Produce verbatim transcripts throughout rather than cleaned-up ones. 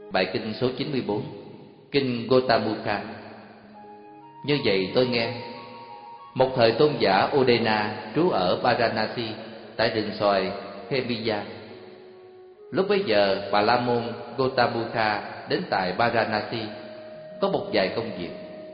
Bài kinh số chín mươi bốn, kinh Gotamukha. Như vậy tôi nghe, một thời tôn giả Udena trú ở Varanasi tại rừng xoài Khemiya. Lúc bấy giờ Bà La Môn Gotamukha đến tại Varanasi có một vài công việc.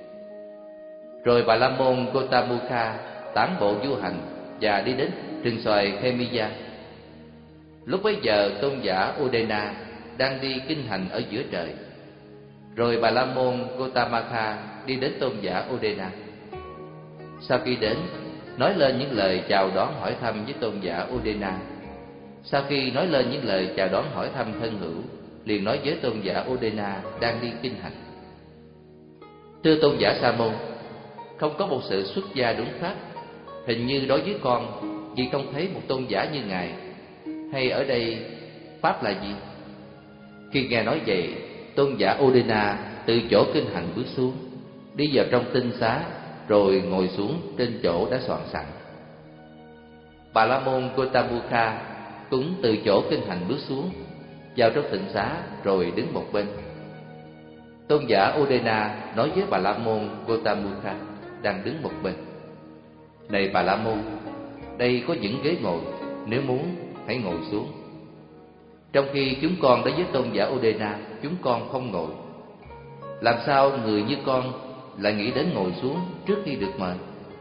Rồi Bà La Môn Gotamukha tản bộ du hành và đi đến rừng xoài Khemiya. Lúc bấy giờ tôn giả Udena đang đi kinh hành ở giữa trời. Rồi Bà La Môn Gotamukha đi đến tôn giả Udena. Sau khi đến, nói lên những lời chào đón hỏi thăm với tôn giả Udena. Sau khi nói lên những lời chào đón hỏi thăm thân hữu, liền nói với tôn giả Udena đang đi kinh hành: Thưa tôn giả Sa Môn, không có một sự xuất gia đúng pháp. Hình như đối với con, vì không thấy một tôn giả như ngài. Hay ở đây pháp là gì? Khi nghe nói vậy, tôn giả Udena từ chỗ kinh hành bước xuống, đi vào trong tinh xá, rồi ngồi xuống trên chỗ đã soạn sẵn. Bà La Môn Gotamukha cũng từ chỗ kinh hành bước xuống, vào trong tịnh xá, rồi đứng một bên. Tôn giả Udena nói với Bà La Môn Gotamukha đang đứng một bên: Này Bà La Môn, đây có những ghế ngồi, nếu muốn hãy ngồi xuống. Trong khi chúng con đến với tôn giả Udena, chúng con không ngồi. Làm sao người như con lại nghĩ đến ngồi xuống trước khi được mời?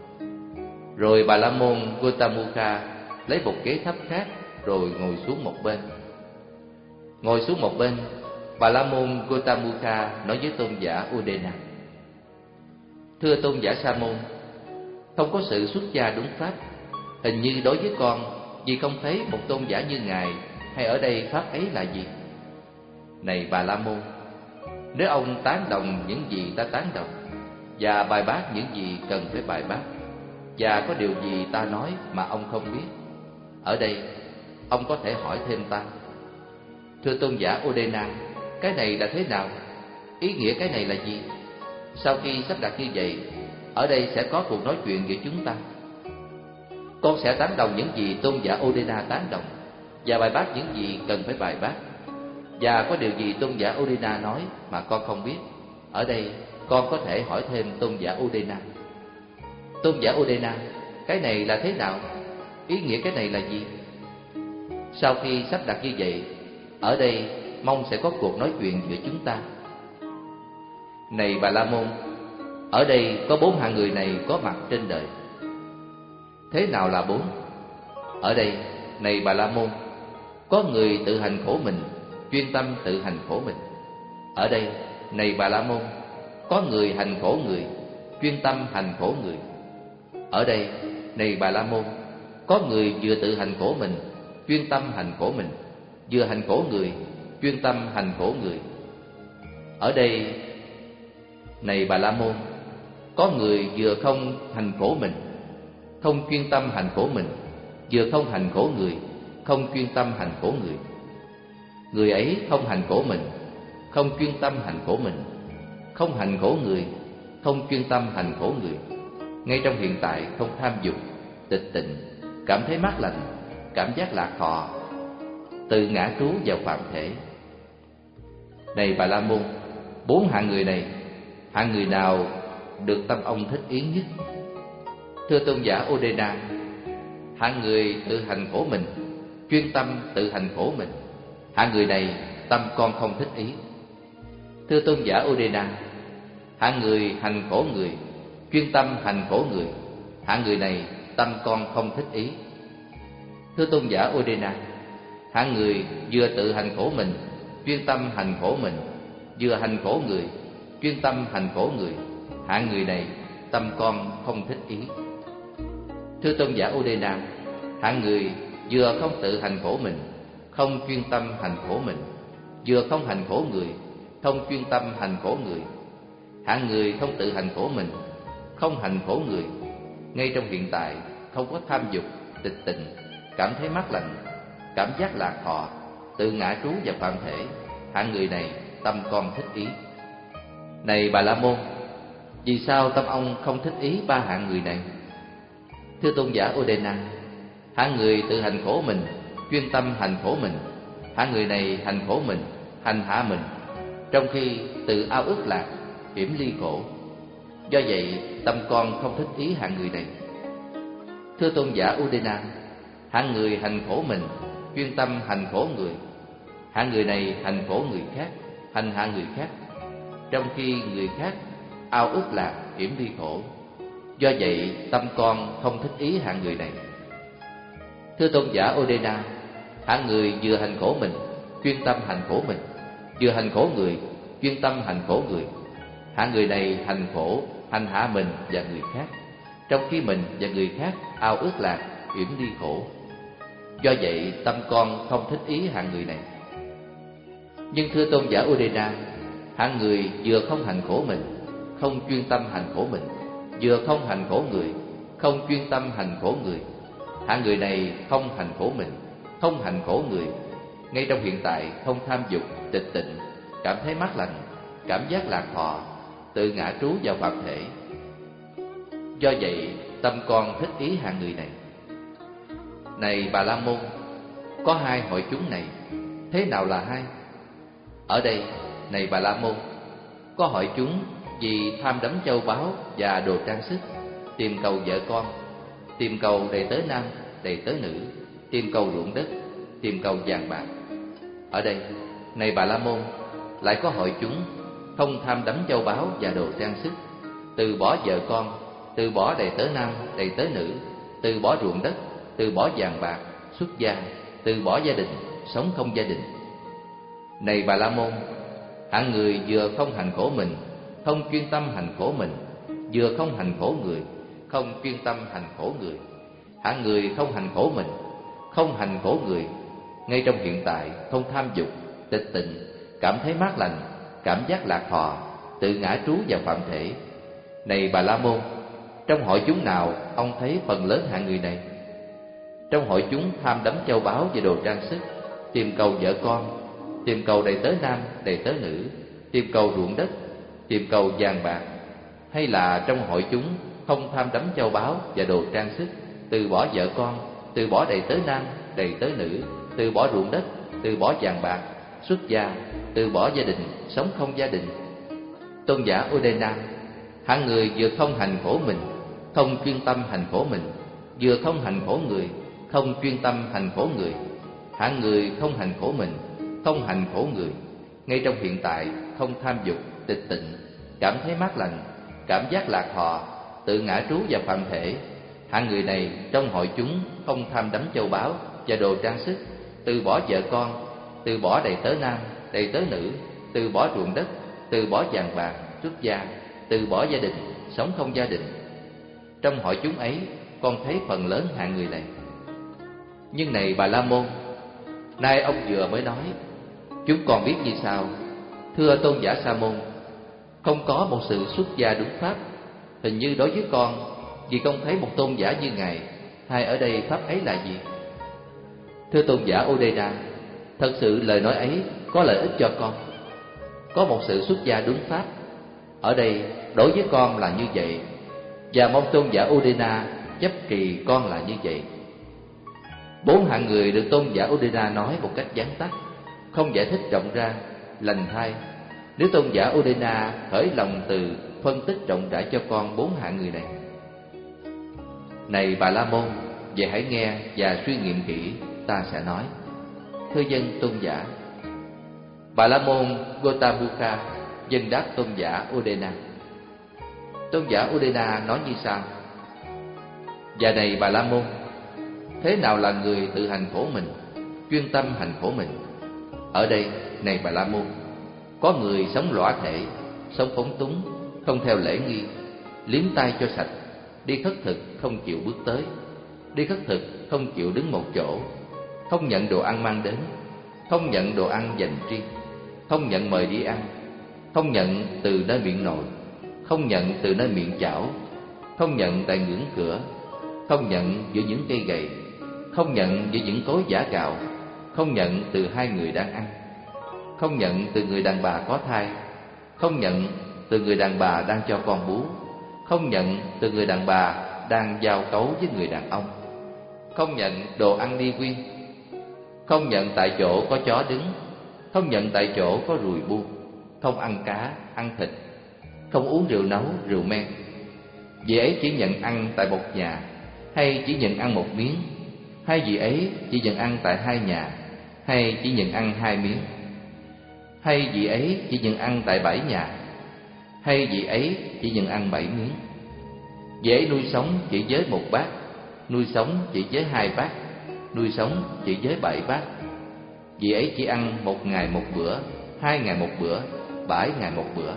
Rồi Bà La Môn Gotamukha lấy một ghế thấp khác, rồi ngồi xuống một bên. Ngồi xuống một bên, Bà La Môn Gotamukha nói với tôn giả Udena: Thưa tôn giả Sa Môn, không có sự xuất gia đúng pháp. Hình như đối với con, vì không thấy một tôn giả như ngài. Hay ở đây pháp ấy là gì? Này Bà La Môn, nếu ông tán đồng những gì ta tán đồng, và bài bác những gì cần phải bài bác, và có điều gì ta nói mà ông không biết, ở đây ông có thể hỏi thêm ta. Thưa tôn giả Udena, cái này là thế nào? Ý nghĩa cái này là gì? Sau khi sắp đặt như vậy, ở đây sẽ có cuộc nói chuyện giữa chúng ta. Con sẽ tán đồng những gì tôn giả Udena tán đồng, và bài bác những gì cần phải bài bác. Và có điều gì tôn giả Udena nói mà con không biết, ở đây con có thể hỏi thêm tôn giả Udena. Tôn giả Udena, cái này là thế nào? Ý nghĩa cái này là gì? Sau khi sắp đặt như vậy, ở đây mong sẽ có cuộc nói chuyện giữa chúng ta. Này Bà La Môn, ở đây có bốn hạng người này có mặt trên đời. Thế nào là bốn? Ở đây, này Bà La Môn, có người tự hành khổ mình, chuyên tâm tự hành khổ mình. Ở đây, này Bà La Môn, có người hành khổ người, chuyên tâm hành khổ người. Ở đây, này Bà La Môn, có người vừa tự hành khổ mình, chuyên tâm hành khổ mình, vừa hành khổ người, chuyên tâm hành khổ người. Ở đây, này Bà La Môn, có người vừa không hành khổ mình, không chuyên tâm hành khổ mình, vừa không hành khổ người, không chuyên tâm hành khổ người. Người ấy không hành khổ mình, không chuyên tâm hành khổ mình, không hành khổ người, không chuyên tâm hành khổ người. Ngay trong hiện tại không tham dục, tịch tịnh, cảm thấy mát lành, cảm giác lạc thọ, tự ngã trú vào phạm thể. Này Bà La Môn, bốn hạng người này, hạng người nào được tâm ông thích ý nhất? Thưa tôn giả Udena, hạng người tự hành khổ mình, chuyên tâm tự hành khổ mình. Hạng người này tâm con không thích ý. Thưa tôn giả Udena, hạng người hành khổ người, chuyên tâm hành khổ người. Hạng người này tâm con không thích ý. Thưa tôn giả Udena, hạng người vừa tự hành khổ mình, chuyên tâm hành khổ mình, vừa hành khổ người, chuyên tâm hành khổ người. Hạng người này tâm con không thích ý. Thưa tôn giả Udena, hạng người vừa không tự hành khổ mình, không chuyên tâm hành khổ mình, vừa không hành khổ người, không chuyên tâm hành khổ người. Hạng người không tự hành khổ mình, không hành khổ người, ngay trong hiện tại không có tham dục, tịch tịnh, cảm thấy mát lành, cảm giác lạc thọ, tự ngã trú vào phạm thể. Hạng người này tâm con thích ý. Này Bà La Môn, vì sao tâm ông không thích ý ba hạng người này? Thưa tôn giả Udena, hạng người tự hành khổ mình, chuyên tâm hành khổ mình. Hạng người này hành khổ mình, hành hạ mình, trong khi tự ao ước lạc, hiểm ly khổ. Do vậy tâm con không thích ý hạng người này. Thưa tôn giả Udena, hạng người hành khổ mình, chuyên tâm hành khổ người. Hạng người này hành khổ người khác, hành hạ người khác, trong khi người khác ao ước lạc, hiểm ly khổ. Do vậy tâm con không thích ý hạng người này. Thưa tôn giả Udena, hạng người vừa hành khổ mình, chuyên tâm hành khổ mình, vừa hành khổ người, chuyên tâm hành khổ người. Hạng người này hành khổ, hành hạ mình và người khác, trong khi mình và người khác ao ước lạc, hiểm ly khổ. Do vậy tâm con không thích ý hạng người này. Nhưng thưa tôn giả Udena, hạng người vừa không hành khổ mình, không chuyên tâm hành khổ mình, vừa không hành khổ người, không chuyên tâm hành khổ người. Hạng người này không hành khổ mình, không hành khổ người, ngay trong hiện tại không tham dục, tịch tịnh, cảm thấy mát lành, cảm giác lạc thọ, tự ngã trú vào phạm thể. Do vậy tâm con thích ý hạng người này. Này Bà La Môn, có hai hội chúng này. Thế nào là hai? Ở đây, này Bà La Môn, có hội chúng vì tham đắm châu báu và đồ trang sức, tìm cầu vợ con, tìm cầu đầy tớ nam, đầy tớ nữ, tìm cầu ruộng đất, tìm cầu vàng bạc. Ở đây, này Bà La Môn, lại có hội chúng không tham đắm châu báu và đồ trang sức, từ bỏ vợ con, từ bỏ đầy tớ nam, đầy tớ nữ, từ bỏ ruộng đất, từ bỏ vàng bạc, xuất gia, từ bỏ gia đình, sống không gia đình. Này Bà La Môn, hạng người vừa không hành khổ mình, không chuyên tâm hành khổ mình, vừa không hành khổ người, không chuyên tâm hành khổ người. Hạng người không hành khổ mình, không hành khổ người, ngay trong hiện tại không tham dục, tịch tịnh, cảm thấy mát lành, cảm giác lạc thọ, tự ngã trú vào phạm thể. Này Bà La Môn, trong hội chúng nào ông thấy phần lớn hạng người này? Trong hội chúng tham đắm châu báu và đồ trang sức, tìm cầu vợ con, tìm cầu đầy tớ nam, đầy tớ nữ, tìm cầu ruộng đất, tìm cầu vàng bạc, hay là trong hội chúng không tham đắm châu báu và đồ trang sức, từ bỏ vợ con, từ bỏ đầy tớ nam, đầy tớ nữ, từ bỏ ruộng đất, từ bỏ vàng bạc, xuất gia, từ bỏ gia đình, sống không gia đình? Tôn giả Udena, hạng người vừa không hành khổ mình, không chuyên tâm hành khổ mình, vừa không hành khổ người, không chuyên tâm hành khổ người. Hạng người không hành khổ mình, không hành khổ người, ngay trong hiện tại không tham dục, tịch tịnh, cảm thấy mát lành, cảm giác lạc thọ, tự ngã trú vào phạm thể. Hạng người này trong hội chúng không tham đắm châu báu và đồ trang sức, từ bỏ vợ con, từ bỏ đầy tớ nam, đầy tớ nữ, từ bỏ ruộng đất, từ bỏ vàng bạc, xuất gia, từ bỏ gia đình, sống không gia đình. Trong hội chúng ấy, con thấy phần lớn hạng người này. Nhưng này Bà La Môn, nay ông vừa mới nói, chúng con biết như sau. Thưa tôn giả Sa Môn, không có một sự xuất gia đúng pháp. Hình như đối với con, vì không thấy một tôn giả như ngài, hay ở đây pháp ấy là gì? Thưa tôn giả Udena, thật sự lời nói ấy có lợi ích cho con. Có một sự xuất gia đúng pháp. Ở đây đối với con là như vậy, và mong tôn giả Udena chấp trì con là như vậy. Bốn hạng người được tôn giả Udena nói một cách vắn tắt, không giải thích rộng ra, lành thay. Nếu tôn giả Udena khởi lòng từ phân tích rộng rãi cho con bốn hạng người này. Này Bà La Môn, vậy hãy nghe và suy nghiệm kỹ, ta sẽ nói. Thưa dân tôn giả. Bà La Môn Gotabukha dân đáp tôn giả Udena. Tôn giả Udena nói như sau: Và này Bà La Môn, thế nào là người tự hành khổ mình, chuyên tâm hành khổ mình? Ở đây, này Bà La Môn, có người sống lõa thể, sống phóng túng, không theo lễ nghi, liếm tay cho sạch, đi khất thực không chịu bước tới, đi khất thực không chịu đứng một chỗ, không nhận đồ ăn mang đến, không nhận đồ ăn dành riêng, không nhận mời đi ăn, không nhận từ nơi miệng nồi, không nhận từ nơi miệng chảo, không nhận tại ngưỡng cửa, không nhận giữa những cây gậy, không nhận giữa những cối giã gạo, không nhận từ hai người đang ăn, không nhận từ người đàn bà có thai, không nhận từ người đàn bà đang cho con bú, không nhận từ người đàn bà đang giao cấu với người đàn ông, không nhận đồ ăn đi quyên, không nhận tại chỗ có chó đứng, không nhận tại chỗ có ruồi bu, không ăn cá, ăn thịt, không uống rượu nấu, rượu men. Vị ấy chỉ nhận ăn tại một nhà, hay chỉ nhận ăn một miếng, hay vị ấy chỉ nhận ăn tại hai nhà, hay chỉ nhận ăn hai miếng, hay vị ấy chỉ nhận ăn tại bảy nhà, hay vị ấy chỉ nhận ăn bảy miếng. Vị ấy nuôi sống chỉ với một bát, nuôi sống chỉ với hai bát, nuôi sống chỉ với bảy bát. Vị ấy chỉ ăn một ngày một bữa, hai ngày một bữa, bảy ngày một bữa.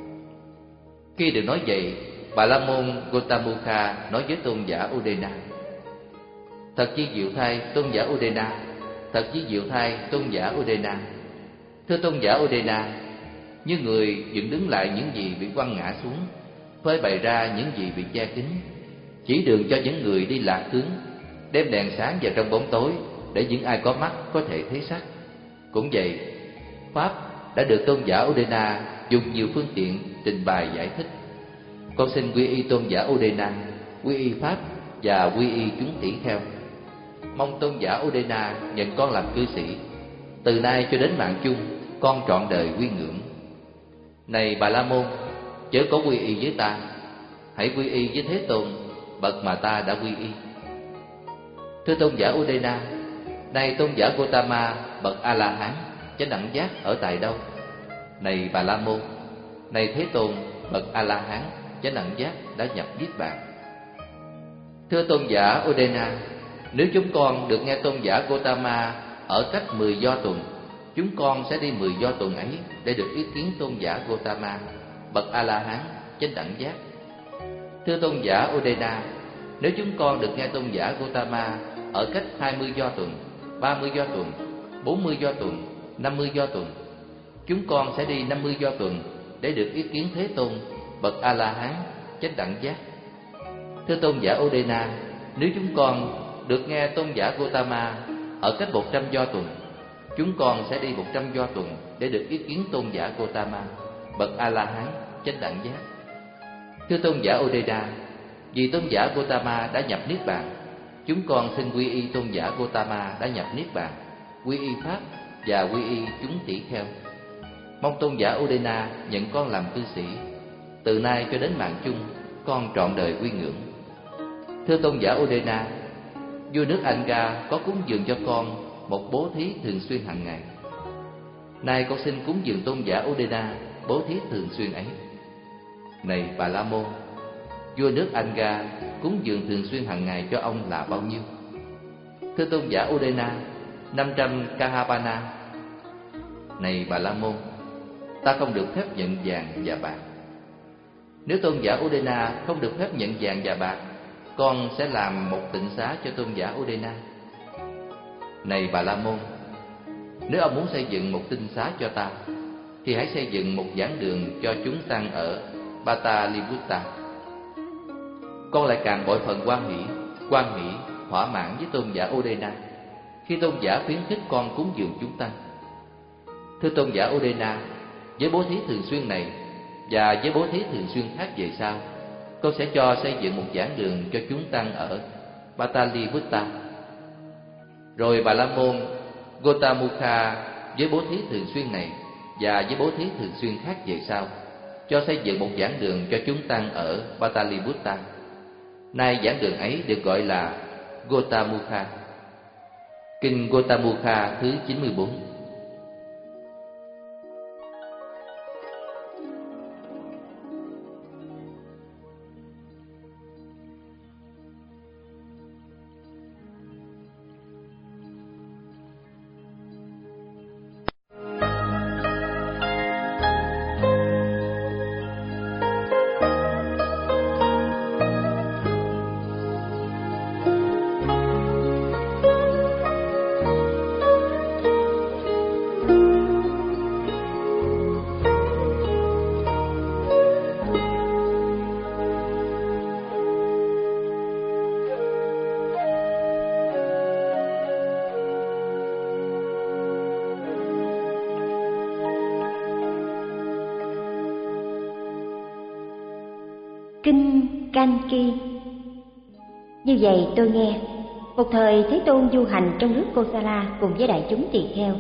Khi được nói vậy, Bà La Môn Gotamukha nói với tôn giả Udena: Thật chi diệu thay tôn giả Udena, thật chi diệu thay tôn giả Udena. Thưa tôn giả Udena, như người dựng đứng lại những gì bị quăng ngã xuống, phơi bày ra những gì bị che kín, chỉ đường cho những người đi lạc hướng, đem đèn sáng vào trong bóng tối để những ai có mắt có thể thấy sắc. Cũng vậy, Pháp đã được tôn giả Udena dùng nhiều phương tiện trình bày giải thích. Con xin quy y tôn giả Udena, quy y Pháp và quy y chúng tỷ kheo. Mong tôn giả Udena nhận con làm cư sĩ. Từ nay cho đến mạng chung, con trọn đời quy ngưỡng. Này Bà La Môn, chớ có quy y với ta, hãy quy y với Thế Tôn, bậc mà ta đã quy y. Thưa tôn giả Udena, này tôn giả Gotama bậc A La Hán chánh đẳng giác ở tại đâu? Này Bà La Môn, này Thế Tôn bậc A La Hán chánh đẳng giác đã nhập niết bàn. Thưa tôn giả Udena, nếu chúng con được nghe tôn giả Gotama ở cách mười do tuần, chúng con sẽ đi mười do tuần ấy để được ý kiến tôn giả Gotama bậc A La Hán chánh đẳng giác. Thưa tôn giả Udena, nếu chúng con được nghe tôn giả Gotama ở cách hai mươi do tuần, ba mươi do tuần, bốn mươi do tuần, năm mươi do tuần, chúng con sẽ đi năm mươi do tuần để được ý kiến Thế Tôn bậc A La Hán chánh đẳng giác. Thưa tôn giả Udena, nếu chúng con được nghe tôn giả Gotama ở cách một trăm do tuần, chúng con sẽ đi một trăm do tuần để được ý kiến tôn giả Gotama bậc A La Hán chánh đẳng giác. Thưa tôn giả Udena, vì tôn giả Gotama đã nhập niết bàn, chúng con xin quy y tôn giả Gotama đã nhập niết bàn, quy y Pháp và quy y chúng tỷ kheo. Mong tôn giả Udena nhận con làm cư sĩ. Từ nay cho đến mạng chung, con trọn đời quy ngưỡng. Thưa tôn giả Udena, vua nước Anga có cúng dường cho con một bố thí thường xuyên hàng ngày. Nay con xin cúng dường tôn giả Udena bố thí thường xuyên ấy. Này Bà La Môn, vua nước Anga cúng dường thường xuyên hàng ngày cho ông là bao nhiêu? Thưa tôn giả Udena, năm trăm Kahapana. Này Bà La Môn, ta không được phép nhận vàng và bạc. Nếu tôn giả Udena không được phép nhận vàng và bạc, con sẽ làm một tịnh xá cho tôn giả Udena. Này Bà La Môn, nếu ông muốn xây dựng một tịnh xá cho ta, thì hãy xây dựng một giảng đường cho chúng tăng ở Pataliputta. Con lại càng bội phần hoan hỷ, hoan hỷ, thỏa mãn với tôn giả Udena khi tôn giả khuyến khích con cúng dường chúng tăng. Thưa tôn giả Udena, với bố thí thường xuyên này và với bố thí thường xuyên khác về sau, con sẽ cho xây dựng một giảng đường cho chúng tăng ở Pataliputta. Rồi Bà La Môn Gotamukha với bố thí thường xuyên này và với bố thí thường xuyên khác về sau, cho xây dựng một giảng đường cho chúng tăng ở Pataliputta. Nay giảng đường ấy được gọi là Gotamukha. Kinh Gotamukha thứ chín mươi bốn. Kinh Kanki. Như vậy tôi nghe, một thời Thế Tôn du hành trong nước Kosala cùng với đại chúng tỳ kheo.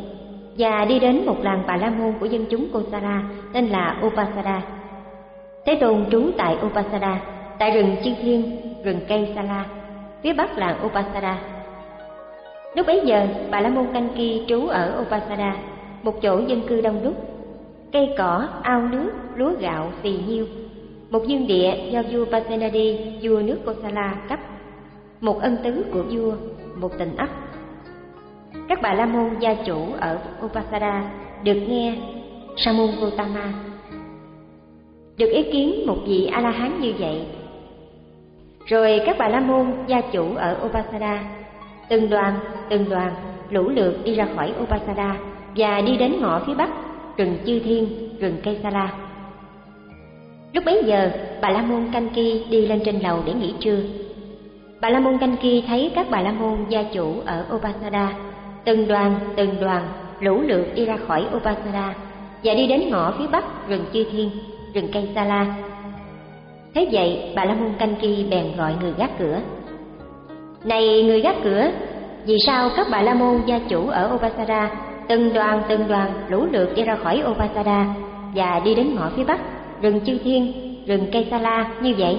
và đi đến một làng Bà La Môn của dân chúng Kosala tên là Upasada. Thế Tôn trú tại Upasada, tại rừng Chư Thiên, rừng cây Sala, phía bắc làng Upasada. Lúc bấy giờ, Bà La Môn Kanki trú ở Upasada, một chỗ dân cư đông đúc, cây cỏ, ao nước, lúa gạo phì nhiêu, một dương địa do vua Pasenadi, vua nước Kosala cấp, một ân tứ của vua, một tịnh ấp. Các Bà La Môn gia chủ ở Upasada được nghe Sa môn Gotama được ý kiến một vị A La Hán như vậy. Rồi các Bà La Môn gia chủ ở Upasada từng đoàn từng đoàn lũ lượt đi ra khỏi Upasada và đi đến ngõ phía bắc rừng Chư Thiên, rừng cây Sala. Lúc bấy giờ, Bà La Môn Kanki đi lên trên lầu để nghỉ trưa. Bà La Môn Kanki thấy các Bà La Môn gia chủ ở Upasada từng đoàn từng đoàn lũ lượt đi ra khỏi Upasada và đi đến ngõ phía bắc rừng Chư Thiên, rừng cây Sala. Thế vậy, Bà La Môn Kanki bèn gọi người gác cửa: "Này người gác cửa, vì sao các Bà La Môn gia chủ ở Upasada từng đoàn từng đoàn lũ lượt đi ra khỏi Upasada và đi đến ngõ phía bắc rừng Chư Thiên, rừng cây Sala như vậy?"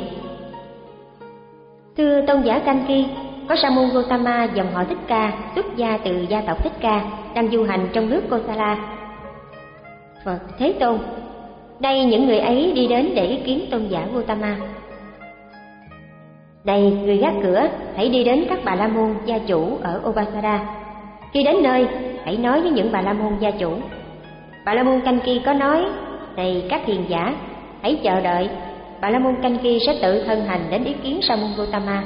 Thưa tôn giả Kanki, có Sa môn Gotama dòng họ Thích Ca xuất gia từ gia tộc Thích Ca đang du hành trong nước Kosala. Phật: Thế Tôn, đây những người ấy đi đến để ý kiến tôn giả Gotama. Này người gác cửa, hãy đi đến các Bà La Môn gia chủ ở Upasada. Khi đến nơi, hãy nói với những Bà La Môn gia chủ. Bà La Môn Kanki có nói: Này các hiền giả, hãy chờ đợi, Bà La Môn Kanki sẽ tự thân hành đến ý kiến Sa môn Gotama.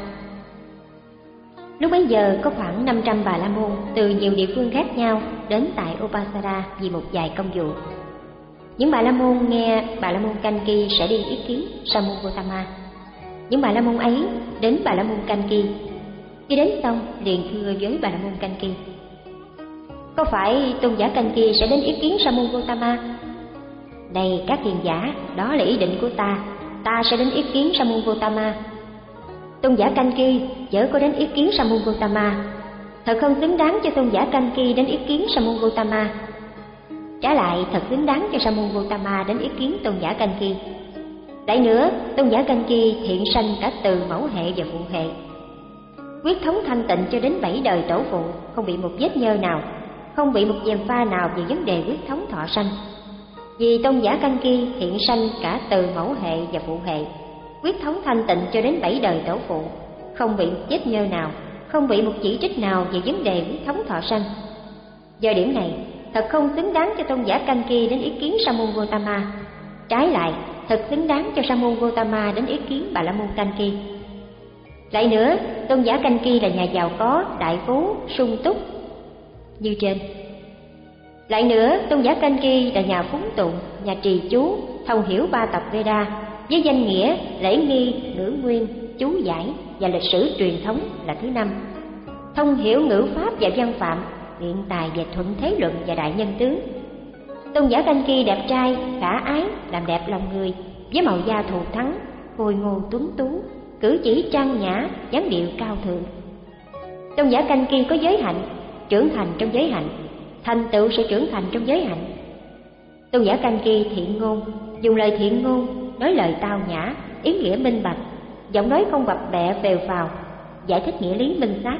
Lúc bấy giờ có khoảng năm trăm Bà La Môn từ nhiều địa phương khác nhau đến tại Upasada vì một vài công vụ. Những Bà La Môn nghe Bà La Môn Kanki sẽ đi ý kiến Sa môn Gotama. Những Bà La Môn ấy đến Bà La Môn Kanki. Khi đến xong liền thưa với Bà La Môn Kanki: Có phải tôn giả Kanki sẽ đến ý kiến Sa môn Gotama? Này các hiền giả, đó là ý định của ta, ta sẽ đến ý kiến Sa môn Gotama. Tôn giả Kanki chớ có đến ý kiến Sa môn Gotama, thật không xứng đáng cho tôn giả Kanki đến ý kiến Sa môn Gotama. Trả lại thật xứng đáng cho Sa môn Gotama đến ý kiến tôn giả Kanki. Lại nữa, tôn giả Kanki thiện sanh cả từ mẫu hệ và phụ hệ, quyết thống thanh tịnh cho đến bảy đời tổ phụ, không bị một vết nhơ nào, không bị một gièm pha nào về vấn đề quyết thống thọ sanh. Vì tôn giả Kanki thiện sanh cả từ mẫu hệ và phụ hệ, quyết thống thanh tịnh cho đến bảy đời tổ phụ, không bị một vết nhơ nào, không bị một chỉ trích nào về vấn đề quyết thống thọ sanh. Do điểm này, thật không xứng đáng cho tôn giả Kanki đến ý kiến Sa môn Gotama. Trái lại, thật xứng đáng cho Sa môn Gotama đến ý kiến Bà La Môn Kanki. Lại nữa, tôn giả Kanki là nhà giàu có, đại phú, sung túc như trên. Lại nữa, tôn giả Kanki là nhà phúng tụng, nhà trì chú, thông hiểu ba tập Veda với danh nghĩa, lễ nghi, ngữ nguyên, chú giải và lịch sử truyền thống là thứ năm. Thông hiểu ngữ pháp và văn phạm, biện tài về thuận thế luận và đại nhân tướng. Tôn giả Kanki đẹp trai, khả ái, làm đẹp lòng người, với màu da thù thắng, khôi ngô tuấn tú, cử chỉ trang nhã, dáng điệu cao thượng. Tôn giả Kanki có giới hạnh, trưởng thành trong giới hạnh, thành tựu sự trưởng thành trong giới hạnh. Tôn giả Kanki thiện ngôn, dùng lời thiện ngôn, nói lời tao nhã, ý nghĩa minh bạch, giọng nói không bập bẹ phèo phào, giải thích nghĩa lý minh xác.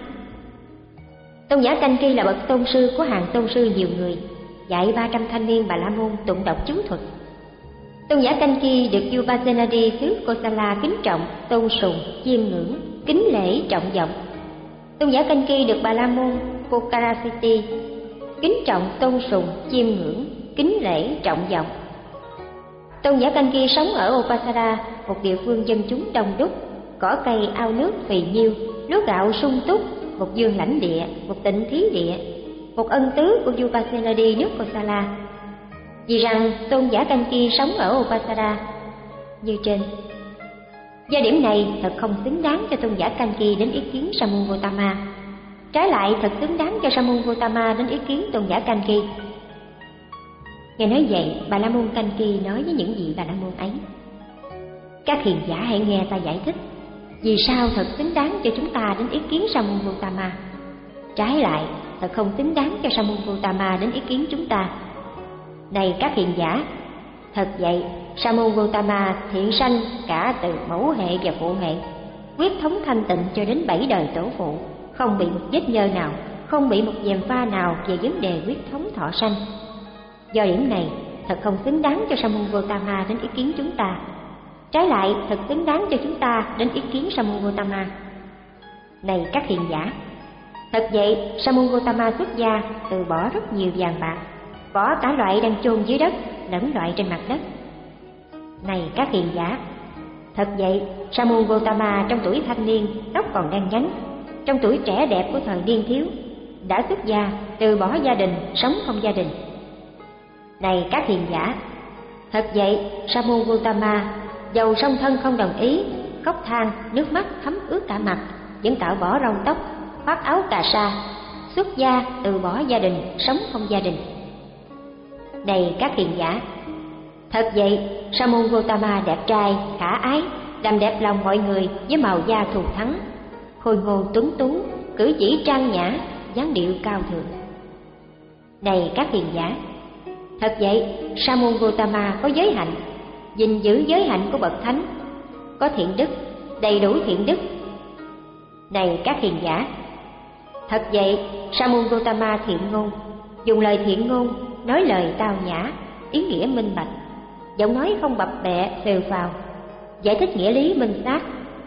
Tôn giả Kanki là bậc tôn sư của hàng tôn sư nhiều người, dạy ba trăm thanh niên Bà La Môn tụng đọc chú thuật. Tôn giả Kanki được vua Pasenadi xứ Kosala kính trọng, tôn sùng, chiêm ngưỡng, kính lễ trọng vọng. Tôn giả Kanki được Bà La Môn Pokarasiti kính trọng, tôn sùng, chiêm ngưỡng, kính lễ trọng vọng. Tôn giả Kanki sống ở Upasada, một địa phương dân chúng đông đúc, cỏ cây ao nước phì nhiêu, lúa gạo sung túc, một dương lãnh địa, một tịnh thí địa, một ân tứ của vua Pasenadi nước Kosala. Vì rằng tôn giả Kanki sống ở Upasada như trên. Do điểm này thật không xứng đáng cho tôn giả Kanki đến ý kiến Sa môn Gotama. Trái lại thật xứng đáng cho Sa môn Gotama đến ý kiến tôn giả Kanki. Nghe nói vậy, Bà La Môn Kanki nói với những vị Bà La Môn ấy: Các hiền giả hãy nghe ta giải thích, vì sao thật xứng đáng cho chúng ta đến ý kiến Sa môn Gotama. Trái lại, thật không xứng đáng cho Sa môn Gotama đến ý kiến chúng ta. Này các hiền giả, thật vậy, Sa môn Gotama thiện sanh cả từ mẫu hệ và phụ hệ, quyết thống thanh tịnh cho đến bảy đời tổ phụ, không bị một vết nhơ nào, không bị một gièm pha nào về vấn đề quyết thống thọ sanh. Do điểm này, thật không xứng đáng cho Sa môn Gotama đến ý kiến chúng ta. Trái lại, thật xứng đáng cho chúng ta đến ý kiến Sa môn Gotama. Này các hiền giả, thật vậy, Sa môn Gotama xuất gia từ bỏ rất nhiều vàng bạc, bỏ cả loại đang chôn dưới đất lẫn loại trên mặt đất. Này các hiền giả, thật vậy, Sa môn Gotama trong tuổi thanh niên tóc còn đang nhánh, trong tuổi trẻ đẹp của thời niên thiếu đã xuất gia, từ bỏ gia đình, sống không gia đình. Này các hiền giả, thật vậy, Sa môn Gotama dầu song thân không đồng ý, khóc than, nước mắt thấm ướt cả mặt, vẫn cạo bỏ râu tóc, khoác áo cà sa, xuất gia từ bỏ gia đình, sống không gia đình. Này các hiền giả, thật vậy, Sa môn Gotama đẹp trai, khả ái, làm đẹp lòng mọi người với màu da thù thắng, khôi ngô tuấn tú, cử chỉ trang nhã, dáng điệu cao thượng. Này các hiền giả, thật vậy, Sa môn Gotama có giới hạnh, gìn giữ giới hạnh của bậc thánh, có thiện đức, đầy đủ thiện đức. Này các hiền giả, thật vậy, Sa môn Gotama thiện ngôn, dùng lời thiện ngôn, nói lời tao nhã, ý nghĩa minh bạch, giọng nói không bập bẹ phều phào, giải thích nghĩa lý minh xác.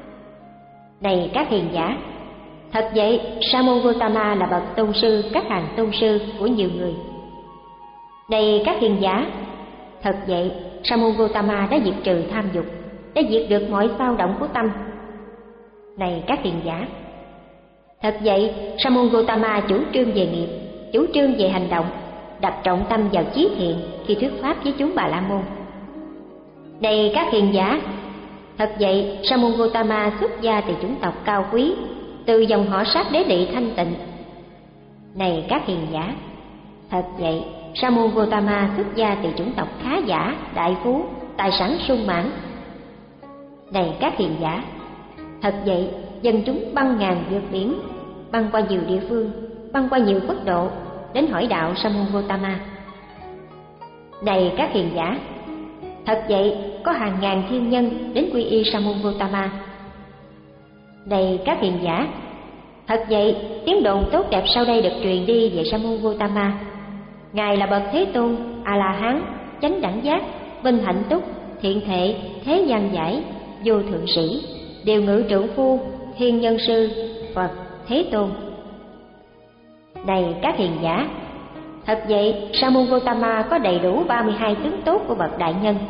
Này các hiền giả, thật vậy, Sa môn Gotama là bậc tôn sư các hàng tôn sư của nhiều người. Này các hiền giả, thật vậy, Sa môn Gotama đã diệt trừ tham dục, đã diệt được mọi xao động của tâm. Này các hiền giả, thật vậy, Sa môn Gotama chủ trương về nghiệp, chủ trương về hành động, đặt trọng tâm vào chí thiện khi thuyết pháp với chúng Bà La Môn. Này các hiền giả, thật vậy, Sa môn Gotama xuất gia từ chủng tộc cao quý, từ dòng họ Sát Đế Lị thanh tịnh. Này các hiền giả, thật vậy, Sa môn Gotama xuất gia từ chủng tộc khá giả, đại phú, tài sản sung mãn. Này các hiền giả, thật vậy, dân chúng băng ngàn vượt biển, băng qua nhiều địa phương, băng qua nhiều quốc độ, đến hỏi đạo Sa môn Gotama. Này các hiền giả, thật vậy, có hàng ngàn thiên nhân đến quy y Sa môn Gotama. Này các hiền giả, thật vậy, tiếng đồn tốt đẹp sau đây được truyền đi về Sa môn Gotama. Ngài là bậc Thế Tôn, A La Hán, chánh đẳng giác, vinh hạnh túc, thiện thệ, thế gian giải, vô thượng sĩ, điều ngự trượng phu, thiên nhân sư, Phật, Thế Tôn. Này các hiền giả, thật vậy, Sa môn Gotama có đầy đủ ba mươi hai tướng tốt của bậc đại nhân.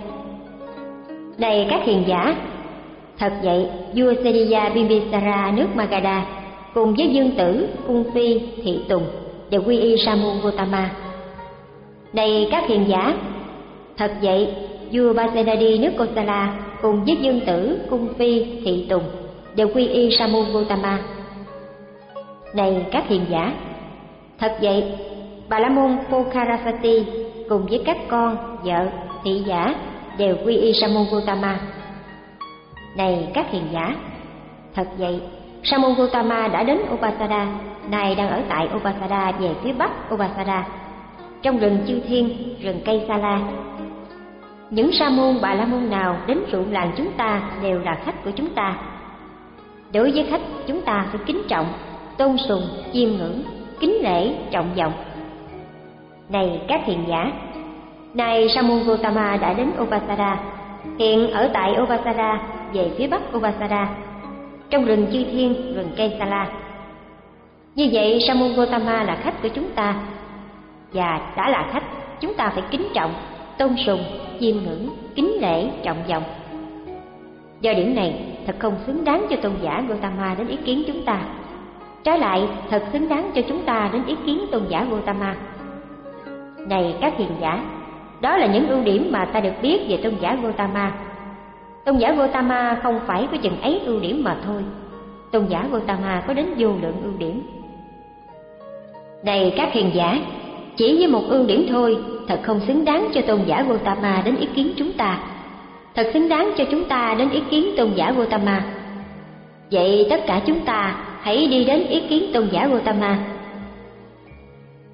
Này các hiền giả, thật vậy, vua Sediya Bimbisara nước Magadha cùng với vương tử, cung phi, thị tùng đều quy y Sa môn Gotama. Này các hiền giả, thật vậy, vua Basenadi nước Kosala cùng với vương tử, cung phi, thị tùng đều quy y Sa môn Gotama. Này các hiền giả, thật vậy, Bà La môn Pokharasati cùng với các con, vợ, thị giả đều quy y Sa môn Gotama. Này các hiền giả, thật vậy, Sa môn Gotama đã đến Upasada, nay đang ở tại Upasada về phía bắc Upasada, trong rừng Chư Thiên, rừng cây Sa La. Những sa môn Bà La môn nào đến ruộng làng chúng ta đều là khách của chúng ta. Đối với khách, chúng ta phải kính trọng, tôn sùng, chiêm ngưỡng, kính lễ, trọng vọng. Này các hiền giả, nay Sa môn Gotama đã đến Upasada, hiện ở tại Upasada về phía bắc Upasada, trong rừng Chư Thiên, rừng cây Sa La. Như vậy, Sa môn Gotama là khách của chúng ta, và đã là khách, chúng ta phải kính trọng, tôn sùng, chiêm ngưỡng, kính lễ, trọng vọng. Do điểm này, thật không xứng đáng cho tôn giả Gotama đến ý kiến chúng ta. Trái lại, thật xứng đáng cho chúng ta đến ý kiến tôn giả Gotama. Này các hiền giả, đó là những ưu điểm mà ta được biết về tôn giả Gotama. Tôn giả Gotama không phải có chừng ấy ưu điểm mà thôi. Tôn giả Gotama có đến vô lượng ưu điểm. Này các hiền giả, chỉ với một ưu điểm thôi, thật không xứng đáng cho tôn giả Gotama đến ý kiến chúng ta. Thật xứng đáng cho chúng ta đến ý kiến tôn giả Gotama. Vậy tất cả chúng ta hãy đi đến ý kiến tôn giả Gotama.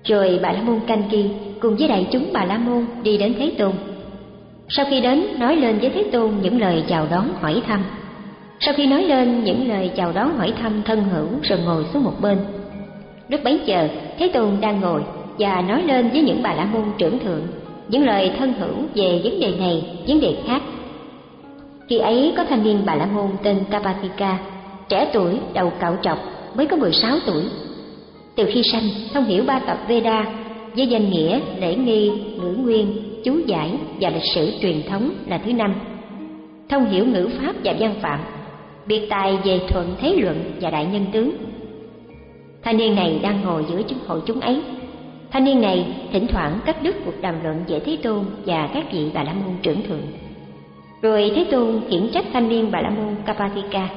Rồi Bà La Môn Kanki cùng với đại chúng Bà La Môn đi đến Thế Tôn. Sau khi đến, nói lên với Thế Tôn những lời chào đón hỏi thăm. Sau khi nói lên những lời chào đón hỏi thăm thân hữu rồi ngồi xuống một bên. Lúc bấy giờ, Thế Tôn đang ngồi và nói lên với những Bà La Môn trưởng thượng những lời thân hữu về vấn đề này, vấn đề khác. Khi ấy có thanh niên Bà La Môn tên Kapatika, trẻ tuổi, đầu cạo trọc, mới có mười sáu tuổi. Từ khi sanh, thông hiểu ba tập Veda với danh nghĩa, lễ nghi, ngữ nguyên, chú giải và lịch sử truyền thống là thứ năm. Thông hiểu ngữ pháp và văn phạm, biệt tài về thuận thế luận và đại nhân tướng. Thanh niên này đang ngồi giữa chúng hội chúng ấy. Thanh niên này thỉnh thoảng cắt đứt cuộc đàm luận về Thế Tôn và các vị Bà La Môn trưởng thượng. Rồi Thế Tôn khiển trách thanh niên Bà La Môn Kapatika: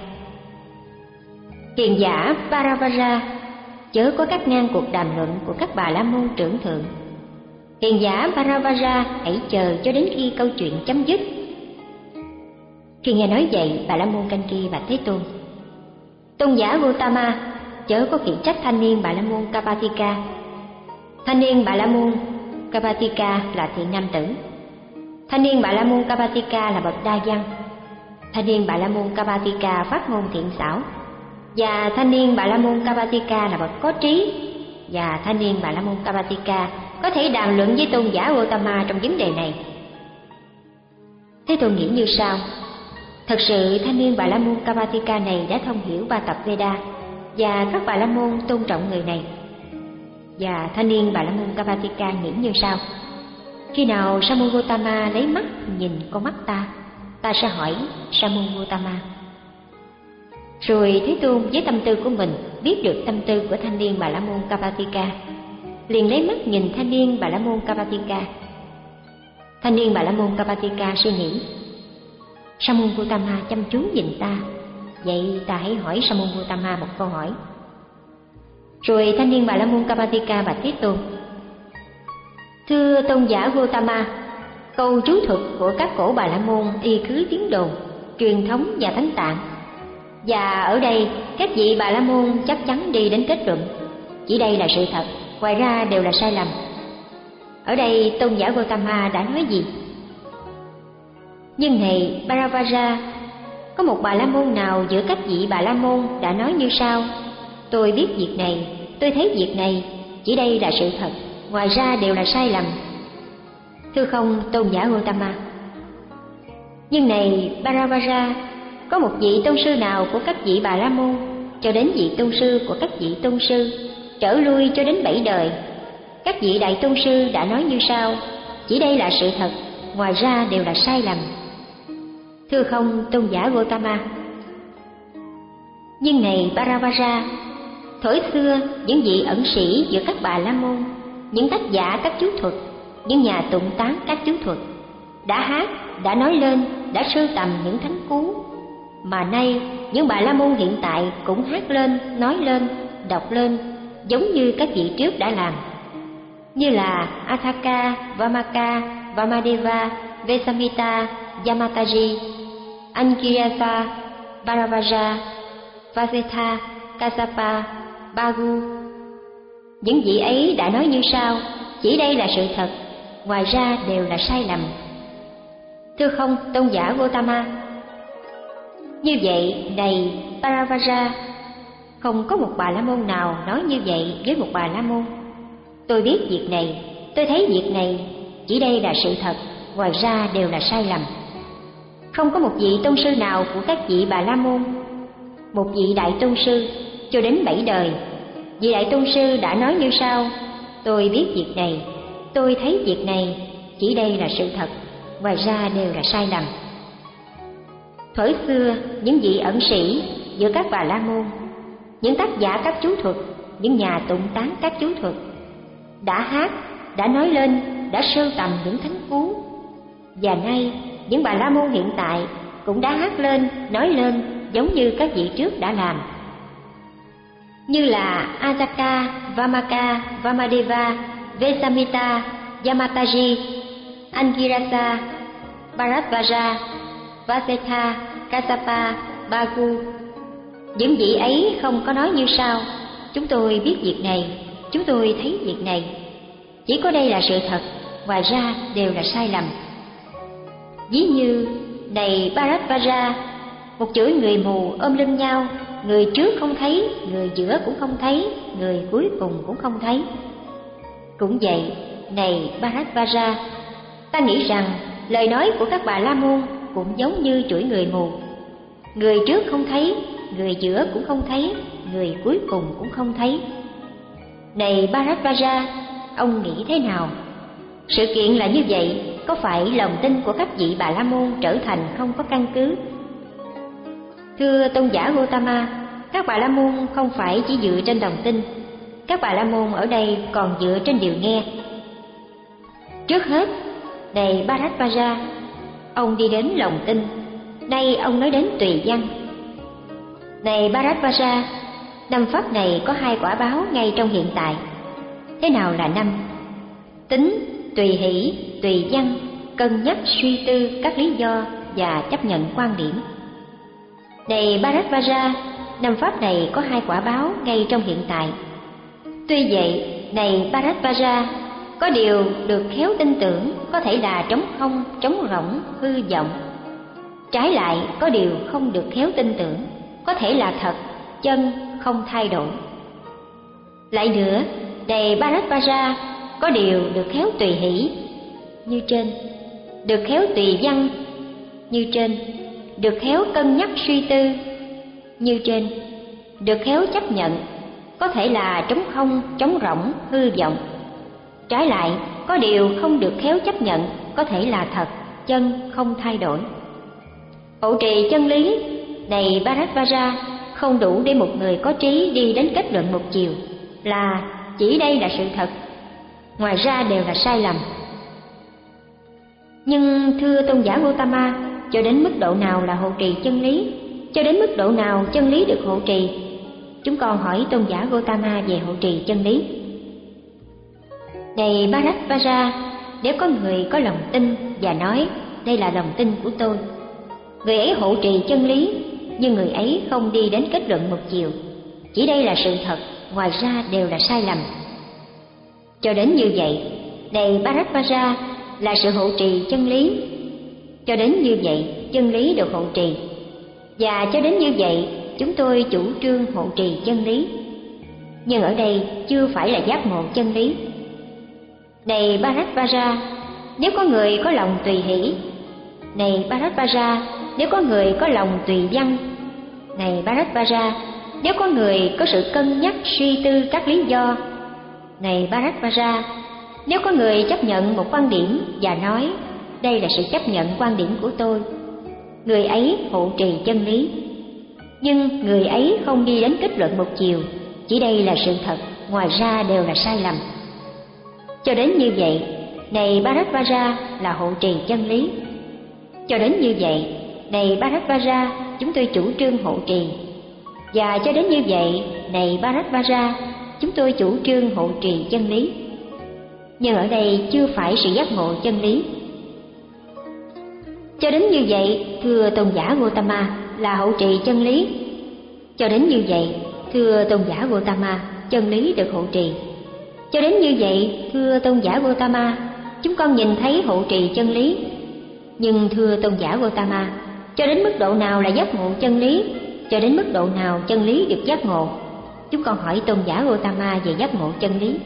Hiền giả Paravara, chớ có cắt ngang cuộc đàm luận của các Bà La Môn trưởng thượng. Hiền giả Paravara, hãy chờ cho đến khi câu chuyện chấm dứt. Khi nghe nói vậy, Bà La Môn Kanki bạch Thế Tôn: Tôn giả Gautama, chớ có khiển trách thanh niên Bà La Môn Kapatika. Thanh niên Bà La Môn Kapatika là thiện nam tử. Thanh niên Bà La Môn Kapatika là bậc đa văn. Thanh niên Bà La Môn Kapatika phát ngôn thiện xảo. Và thanh niên Bà La Môn Kapatika là bậc có trí. Và thanh niên Bà La Môn Kapatika có thể đàm luận với tôn giả Gautama trong vấn đề này. Thế Tôn nghĩ như sau: thật sự thanh niên Bà La Môn Kapatika này đã thông hiểu ba tập Veda, và các Bà La Môn tôn trọng người này. Và thanh niên Bà La Môn Kapatika nghĩ như sau: khi nào Sa môn Gautama lấy mắt nhìn con mắt ta, ta sẽ hỏi Sa môn Gautama. Rồi Thế Tôn với tâm tư của mình biết được tâm tư của thanh niên Bà La Môn Kapatika, liền lấy mắt nhìn thanh niên Bà La Môn Kapatika. Thanh niên Bà La Môn Kapatika suy nghĩ: Sa môn Gautama chăm chú nhìn ta, vậy ta hãy hỏi Sa môn Gautama một câu hỏi. Rồi thanh niên Bà La Môn Kapatika bạch Thế Tôn: thưa tôn giả Gautama, câu chú thuật của các cổ Bà La Môn y cứ tiếng đồn, truyền thống và thánh tạng, và ở đây các vị Bà La Môn chắc chắn đi đến kết luận chỉ đây là sự thật, ngoài ra đều là sai lầm. Ở đây tôn giả Gautama đã nói gì? Nhưng này Paravara, có một Bà La Môn nào giữa các vị Bà La Môn đã nói như sau: tôi biết việc này, tôi thấy việc này, chỉ đây là sự thật, ngoài ra đều là sai lầm. Thưa không tôn giả Gautama. Nhưng này Paravara, có một vị tôn sư nào của các vị Bà La Môn cho đến vị tôn sư của các vị tôn sư, trở lui cho đến bảy đời, các vị đại tôn sư đã nói như sau: chỉ đây là sự thật, ngoài ra đều là sai lầm. Thưa không tôn giả Gautama. Nhưng này Paravara, thuở xưa những vị ẩn sĩ giữa các Bà La Môn, những tác giả các chú thuật, những nhà tụng tán các chú thuật, đã hát, đã nói lên, đã sưu tầm những thánh cú, mà nay những Bà La Môn hiện tại cũng hát lên, nói lên, đọc lên, giống như các vị trước đã làm, như là Athaka, Vamaka, Vamadeva, Vesamita, Yamataji, Angirasa, Paravaja, Vasetha, Kassapa, Bagu. Những vị ấy đã nói như sau: chỉ đây là sự thật, ngoài ra đều là sai lầm. Thưa không tôn giả Gautama. Như vậy này Paravara, không có một Bà La Môn nào nói như vậy với một Bà La Môn. Tôi biết việc này, tôi thấy việc này, chỉ đây là sự thật, ngoài ra đều là sai lầm. Không có một vị tôn sư nào của các vị Bà La Môn, một vị đại tôn sư cho đến bảy đời, vị đại tôn sư đã nói như sau: tôi biết việc này, tôi thấy việc này, chỉ đây là sự thật, ngoài ra đều là sai lầm. Thuở xưa những vị ẩn sĩ giữa các Bà La Môn, những tác giả các chú thuật, những nhà tụng tán các chú thuật, đã hát, đã nói lên, đã sưu tầm những thánh cú, và nay những Bà La Môn hiện tại cũng đã hát lên, nói lên, giống như các vị trước đã làm, như là Asaka, Vamaka, Vamadeva, Vesamita, Yamataji, Angirasa, Bharadvaja, Vasetha, Kassapa, Bagu. Những vị ấy không có nói như sau: chúng tôi biết việc này, chúng tôi thấy việc này. Chỉ có đây là sự thật, ngoài ra đều là sai lầm. Ví như, này Bharadvaja, một chuỗi người mù ôm lưng nhau, người trước không thấy, người giữa cũng không thấy, người cuối cùng cũng không thấy. Cũng vậy, này Bharadvaja, ta nghĩ rằng lời nói của các bà La Môn cũng giống như chuỗi người mù. Người trước không thấy, người giữa cũng không thấy, người cuối cùng cũng không thấy. Này Bharadvaja, ông nghĩ thế nào? Sự kiện là như vậy, có phải lòng tin của các vị Bà La Môn trở thành không có căn cứ? Thưa tôn giả Gotama, các Bà La Môn không phải chỉ dựa trên lòng tin. Các Bà La Môn ở đây còn dựa trên điều nghe. Trước hết, này Bharadvaja, ông đi đến lòng tin. Nay ông nói đến tùy văn. Này Bharadvaja, năm pháp này có hai quả báo ngay trong hiện tại. Thế nào là năm? Tính, tùy hỷ, tùy văn, cân nhắc suy tư các lý do và chấp nhận quan điểm. Này Bharadvaja, năm pháp này có hai quả báo ngay trong hiện tại. Tuy vậy, này Bharadvaja, có điều được khéo tin tưởng có thể là trống không, trống rỗng, hư vọng. Trái lại, có điều không được khéo tin tưởng có thể là thật, chân, không thay đổi. Lại nữa, này Bharadvaja, có điều được khéo tùy hỷ như trên, được khéo tùy văn như trên, được khéo cân nhắc suy tư như trên, được khéo chấp nhận có thể là trống không, trống rỗng, hư vọng. Trái lại, có điều không được khéo chấp nhận có thể là thật, chân, không thay đổi. Hộ trì chân lý, này Bharadvaja, không đủ để một người có trí đi đến kết luận một chiều là chỉ đây là sự thật, ngoài ra đều là sai lầm. Nhưng thưa tôn giả Gotama, cho đến mức độ nào là hộ trì chân lý? Cho đến mức độ nào chân lý được hộ trì? Chúng con hỏi tôn giả Gotama về hộ trì chân lý. Này Bharadvaja, nếu có người có lòng tin và nói đây là lòng tin của tôi, người ấy hộ trì chân lý, nhưng người ấy không đi đến kết luận một chiều, chỉ đây là sự thật, ngoài ra đều là sai lầm. Cho đến như vậy, này Bharadvaja, là sự hộ trì chân lý. Cho đến như vậy, chân lý được hộ trì. Và cho đến như vậy, chúng tôi chủ trương hộ trì chân lý. Nhưng ở đây chưa phải là giác ngộ chân lý. Này Bharadvaja, nếu có người có lòng tùy hỷ. Này Bharadvaja, nếu có người có lòng tùy văn. Này Bharadvaja, nếu có người có sự cân nhắc suy tư các lý do. Này Bharadvaja, nếu có người chấp nhận một quan điểm và nói đây là sự chấp nhận quan điểm của tôi, người ấy hộ trì chân lý. Nhưng người ấy không đi đến kết luận một chiều, chỉ đây là sự thật, ngoài ra đều là sai lầm. Cho đến như vậy, này Bharadvaja, là hộ trì chân lý. Cho đến như vậy, này Bharadvaja, chúng tôi chủ trương hộ trì. Và cho đến như vậy, này Bharadvaja, chúng tôi chủ trương hộ trì chân lý. Nhưng ở đây chưa phải sự giác ngộ chân lý. Cho đến như vậy, thưa tôn giả Gotama, là hộ trì chân lý. Cho đến như vậy, thưa tôn giả Gotama, chân lý được hộ trì. Cho đến như vậy, thưa tôn giả Gotama, chúng con nhìn thấy hộ trì chân lý. Nhưng thưa tôn giả Gotama, cho đến mức độ nào là giác ngộ chân lý? Cho đến mức độ nào chân lý được giác ngộ? Chúng con hỏi tôn giả Gotama về giác ngộ chân lý.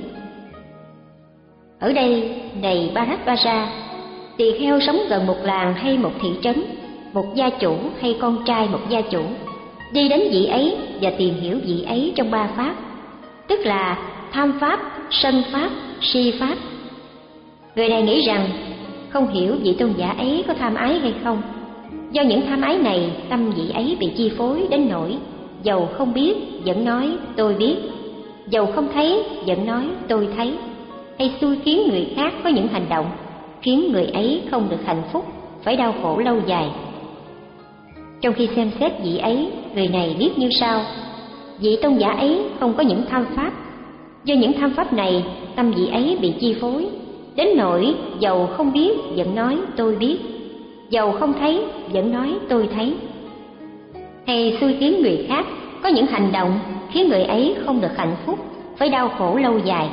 Ở đây, này Bharadvaja, tỳ kheo sống gần một làng hay một thị trấn, một gia chủ hay con trai một gia chủ, đi đến vị ấy và tìm hiểu vị ấy trong ba pháp, tức là tham pháp, sân pháp, si pháp. Người này nghĩ rằng không hiểu vị tôn giả ấy có tham ái hay không. Do những tham ái này, tâm vị ấy bị chi phối đến nỗi dầu không biết vẫn nói tôi biết, dầu không thấy vẫn nói tôi thấy, hay xui khiến người khác có những hành động khiến người ấy không được hạnh phúc, phải đau khổ lâu dài. Trong khi xem xét vị ấy, người này biết như sau: vị tôn giả ấy không có những tham pháp. Do những tham pháp này, tâm vị ấy bị chi phối đến nỗi dầu không biết vẫn nói tôi biết, dầu không thấy vẫn nói tôi thấy, hay xui khiến người khác có những hành động khiến người ấy không được hạnh phúc, phải đau khổ lâu dài.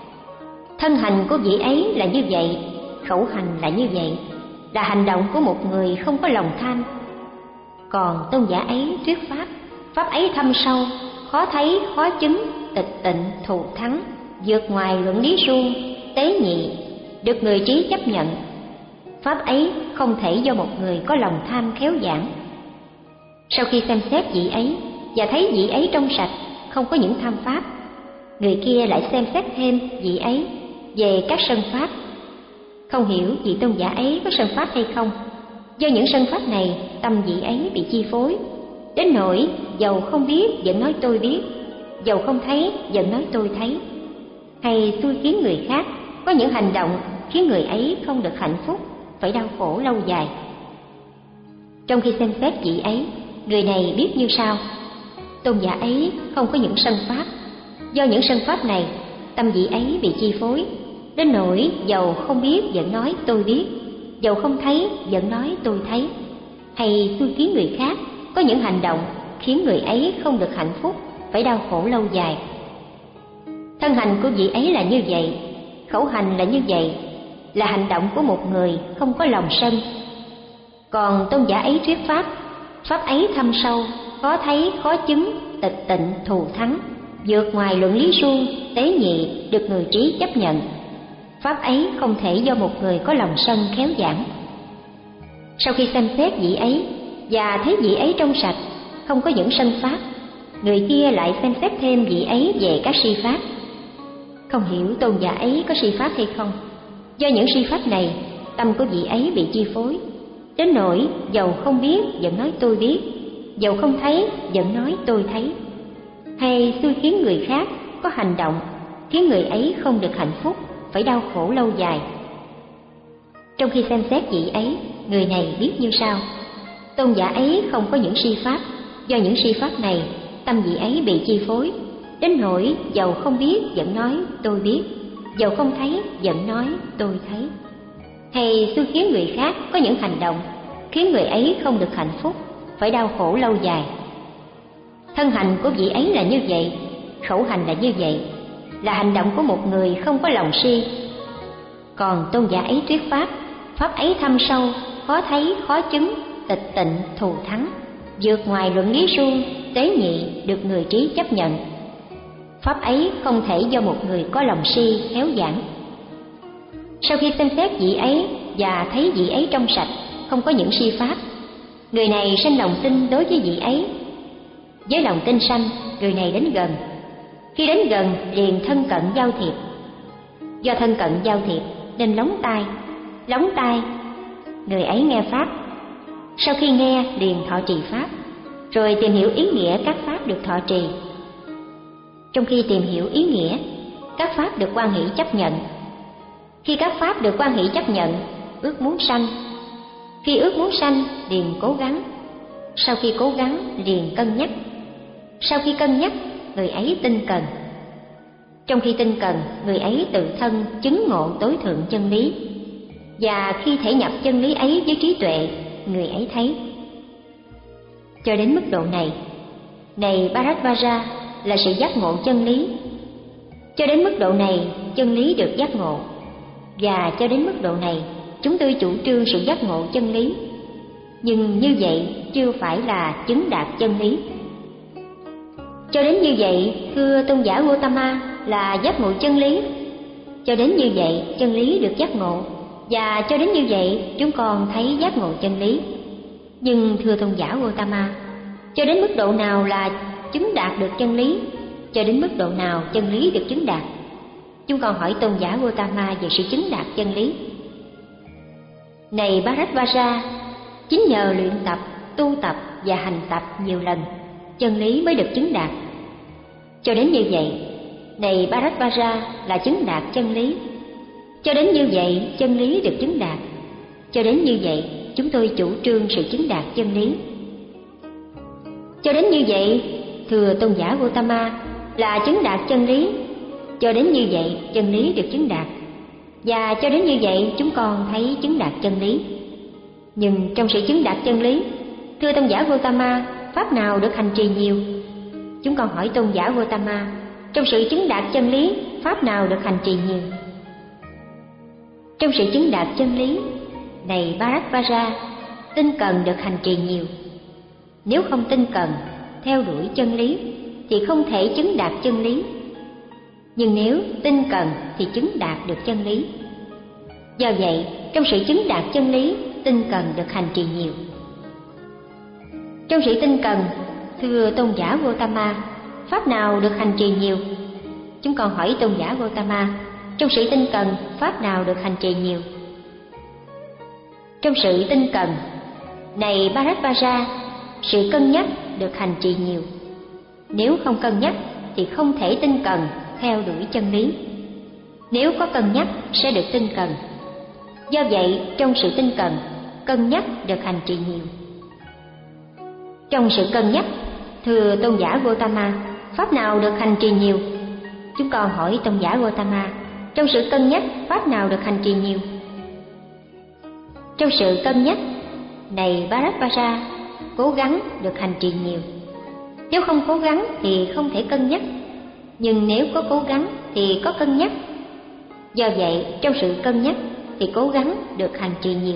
Thân hành của vị ấy là như vậy, khẩu hành là như vậy, là hành động của một người không có lòng tham. Còn tôn giả ấy thuyết pháp, pháp ấy thâm sâu, khó thấy, khó chứng, tịch tịnh, thù thắng, vượt ngoài luận lý suông, tế nhị, được người trí chấp nhận. Pháp ấy không thể do một người có lòng tham khéo giảng. Sau khi xem xét vị ấy và thấy vị ấy trong sạch, không có những tham pháp, người kia lại xem xét thêm vị ấy về các sân pháp. Không hiểu vị tôn giả ấy có sân pháp hay không. Do những sân pháp này, tâm vị ấy bị chi phối, đến nỗi dầu không biết vẫn nói tôi biết, dầu không thấy vẫn nói tôi thấy, hay xui khiến người khác có những hành động khiến người ấy không được hạnh phúc, phải đau khổ lâu dài. Trong khi xem xét vị ấy, người này biết như sau: tôn giả ấy không có những sân pháp. Do những sân pháp này, tâm vị ấy bị chi phối, đến nỗi dầu không biết vẫn nói tôi biết, dầu không thấy vẫn nói tôi thấy, hay xui khiến người khác có những hành động khiến người ấy không được hạnh phúc, phải đau khổ lâu dài. Thân hành của vị ấy là như vậy, khẩu hành là như vậy, là hành động của một người không có lòng sân. Còn tôn giả ấy thuyết pháp, pháp ấy thâm sâu, khó thấy, khó chứng, tịch tịnh, thù thắng, vượt ngoài luận lý suông, tế nhị, được người trí chấp nhận. Pháp ấy không thể do một người có lòng sân khéo giảng. Sau khi xem xét vị ấy và thấy vị ấy trong sạch, không có những sân pháp, người kia lại xem xét thêm vị ấy về các si pháp. Không hiểu tôn giả ấy có si pháp hay không. Do những si pháp này, tâm của vị ấy bị chi phối, đến nỗi dầu không biết vẫn nói tôi biết, dầu không thấy vẫn nói tôi thấy, hay xui khiến người khác có hành động khiến người ấy không được hạnh phúc, phải đau khổ lâu dài. Trong khi xem xét vị ấy, người này biết như sau: tôn giả ấy không có những si pháp. Do những si pháp này, tâm vị ấy bị chi phối, đến nỗi dầu không biết vẫn nói tôi biết, dầu không thấy vẫn nói tôi thấy, hay xui khiến người khác có những hành động khiến người ấy không được hạnh phúc, phải đau khổ lâu dài. Thân hành của vị ấy là như vậy, khẩu hành là như vậy, là hành động của một người không có lòng si. Còn tôn giả ấy thuyết pháp, pháp ấy thâm sâu, khó thấy, khó chứng, tịch tịnh, thù thắng, vượt ngoài luận lý suông, tế nhị, được người trí chấp nhận. Pháp ấy không thể do một người có lòng si khéo giảng. Sau khi xem xét vị ấy và thấy vị ấy trong sạch, không có những si pháp, người này sanh lòng tin đối với vị ấy. Với lòng tin sanh, người này đến gần. Khi đến gần liền thân cận giao thiệp. Do thân cận giao thiệp nên lóng tai. Lóng tai, người ấy nghe pháp. Sau khi nghe liền thọ trì pháp, rồi tìm hiểu ý nghĩa các pháp được thọ trì. Trong khi tìm hiểu ý nghĩa, các pháp được quan hỷ chấp nhận. Khi các pháp được quan hỷ chấp nhận, ước muốn sanh. Khi ước muốn sanh liền cố gắng. Sau khi cố gắng liền cân nhắc. Sau khi cân nhắc, người ấy tinh cần. Trong khi tinh cần, người ấy tự thân chứng ngộ tối thượng chân lý. Và khi thể nhập chân lý ấy với trí tuệ, người ấy thấy. Cho đến mức độ này, này Bharadvaja, là sự giác ngộ chân lý. Cho đến mức độ này, chân lý được giác ngộ. Và cho đến mức độ này, chúng tôi chủ trương sự giác ngộ chân lý. Nhưng như vậy chưa phải là chứng đạt chân lý. Cho đến như vậy, thưa tôn giả Gautama, là giác ngộ chân lý. Cho đến như vậy, chân lý được giác ngộ. Và cho đến như vậy, chúng con thấy giác ngộ chân lý. Nhưng thưa tôn giả Gautama, cho đến mức độ nào là chứng đạt được chân lý? Cho đến mức độ nào chân lý được chứng đạt? Chúng con hỏi tôn giả Gautama về sự chứng đạt chân lý. Này Bharadvaja, chính nhờ luyện tập, tu tập và hành tập nhiều lần, chân lý mới được chứng đạt. Cho đến như vậy, này Bharadvaja, là chứng đạt chân lý. Cho đến như vậy, chân lý được chứng đạt. Cho đến như vậy, chúng tôi chủ trương sự chứng đạt chân lý. Cho đến như vậy, thưa tôn giả Gautama, là chứng đạt chân lý. Cho đến như vậy, chân lý được chứng đạt. Và cho đến như vậy, chúng con thấy chứng đạt chân lý. Nhưng trong sự chứng đạt chân lý, thưa tôn giả Gautama, pháp nào được hành trì nhiều? Chúng con hỏi tôn giả Gautama, trong sự chứng đạt chân lý, pháp nào được hành trì nhiều? Trong sự chứng đạt chân lý, này Bharadvaja, tinh cần được hành trì nhiều. Nếu không tinh cần, theo đuổi chân lý, thì không thể chứng đạt chân lý. Nhưng nếu tinh cần thì chứng đạt được chân lý. Do vậy, trong sự chứng đạt chân lý, tinh cần được hành trì nhiều. Trong sự tinh cần, thưa tôn giả Gotama, pháp nào được hành trì nhiều? Chúng con hỏi tôn giả Gotama, trong sự tinh cần, pháp nào được hành trì nhiều? Trong sự tinh cần, này Bharadvaja, sự cân nhắc được hành trì nhiều. Nếu không cân nhắc thì không thể tinh cần theo đuổi chân lý. Nếu có cân nhắc sẽ được tinh cần. Do vậy, trong sự tinh cần, cân nhắc được hành trì nhiều. Trong sự cân nhắc, thưa tôn giả Gotama, pháp nào được hành trì nhiều? Chúng con hỏi tôn giả Gotama, trong sự cân nhắc, pháp nào được hành trì nhiều? Trong sự cân nhắc, này Bharadvaja, cố gắng được hành trì nhiều. Nếu không cố gắng thì không thể cân nhắc. Nhưng nếu có cố gắng thì có cân nhắc. Do vậy, trong sự cân nhắc thì cố gắng được hành trì nhiều.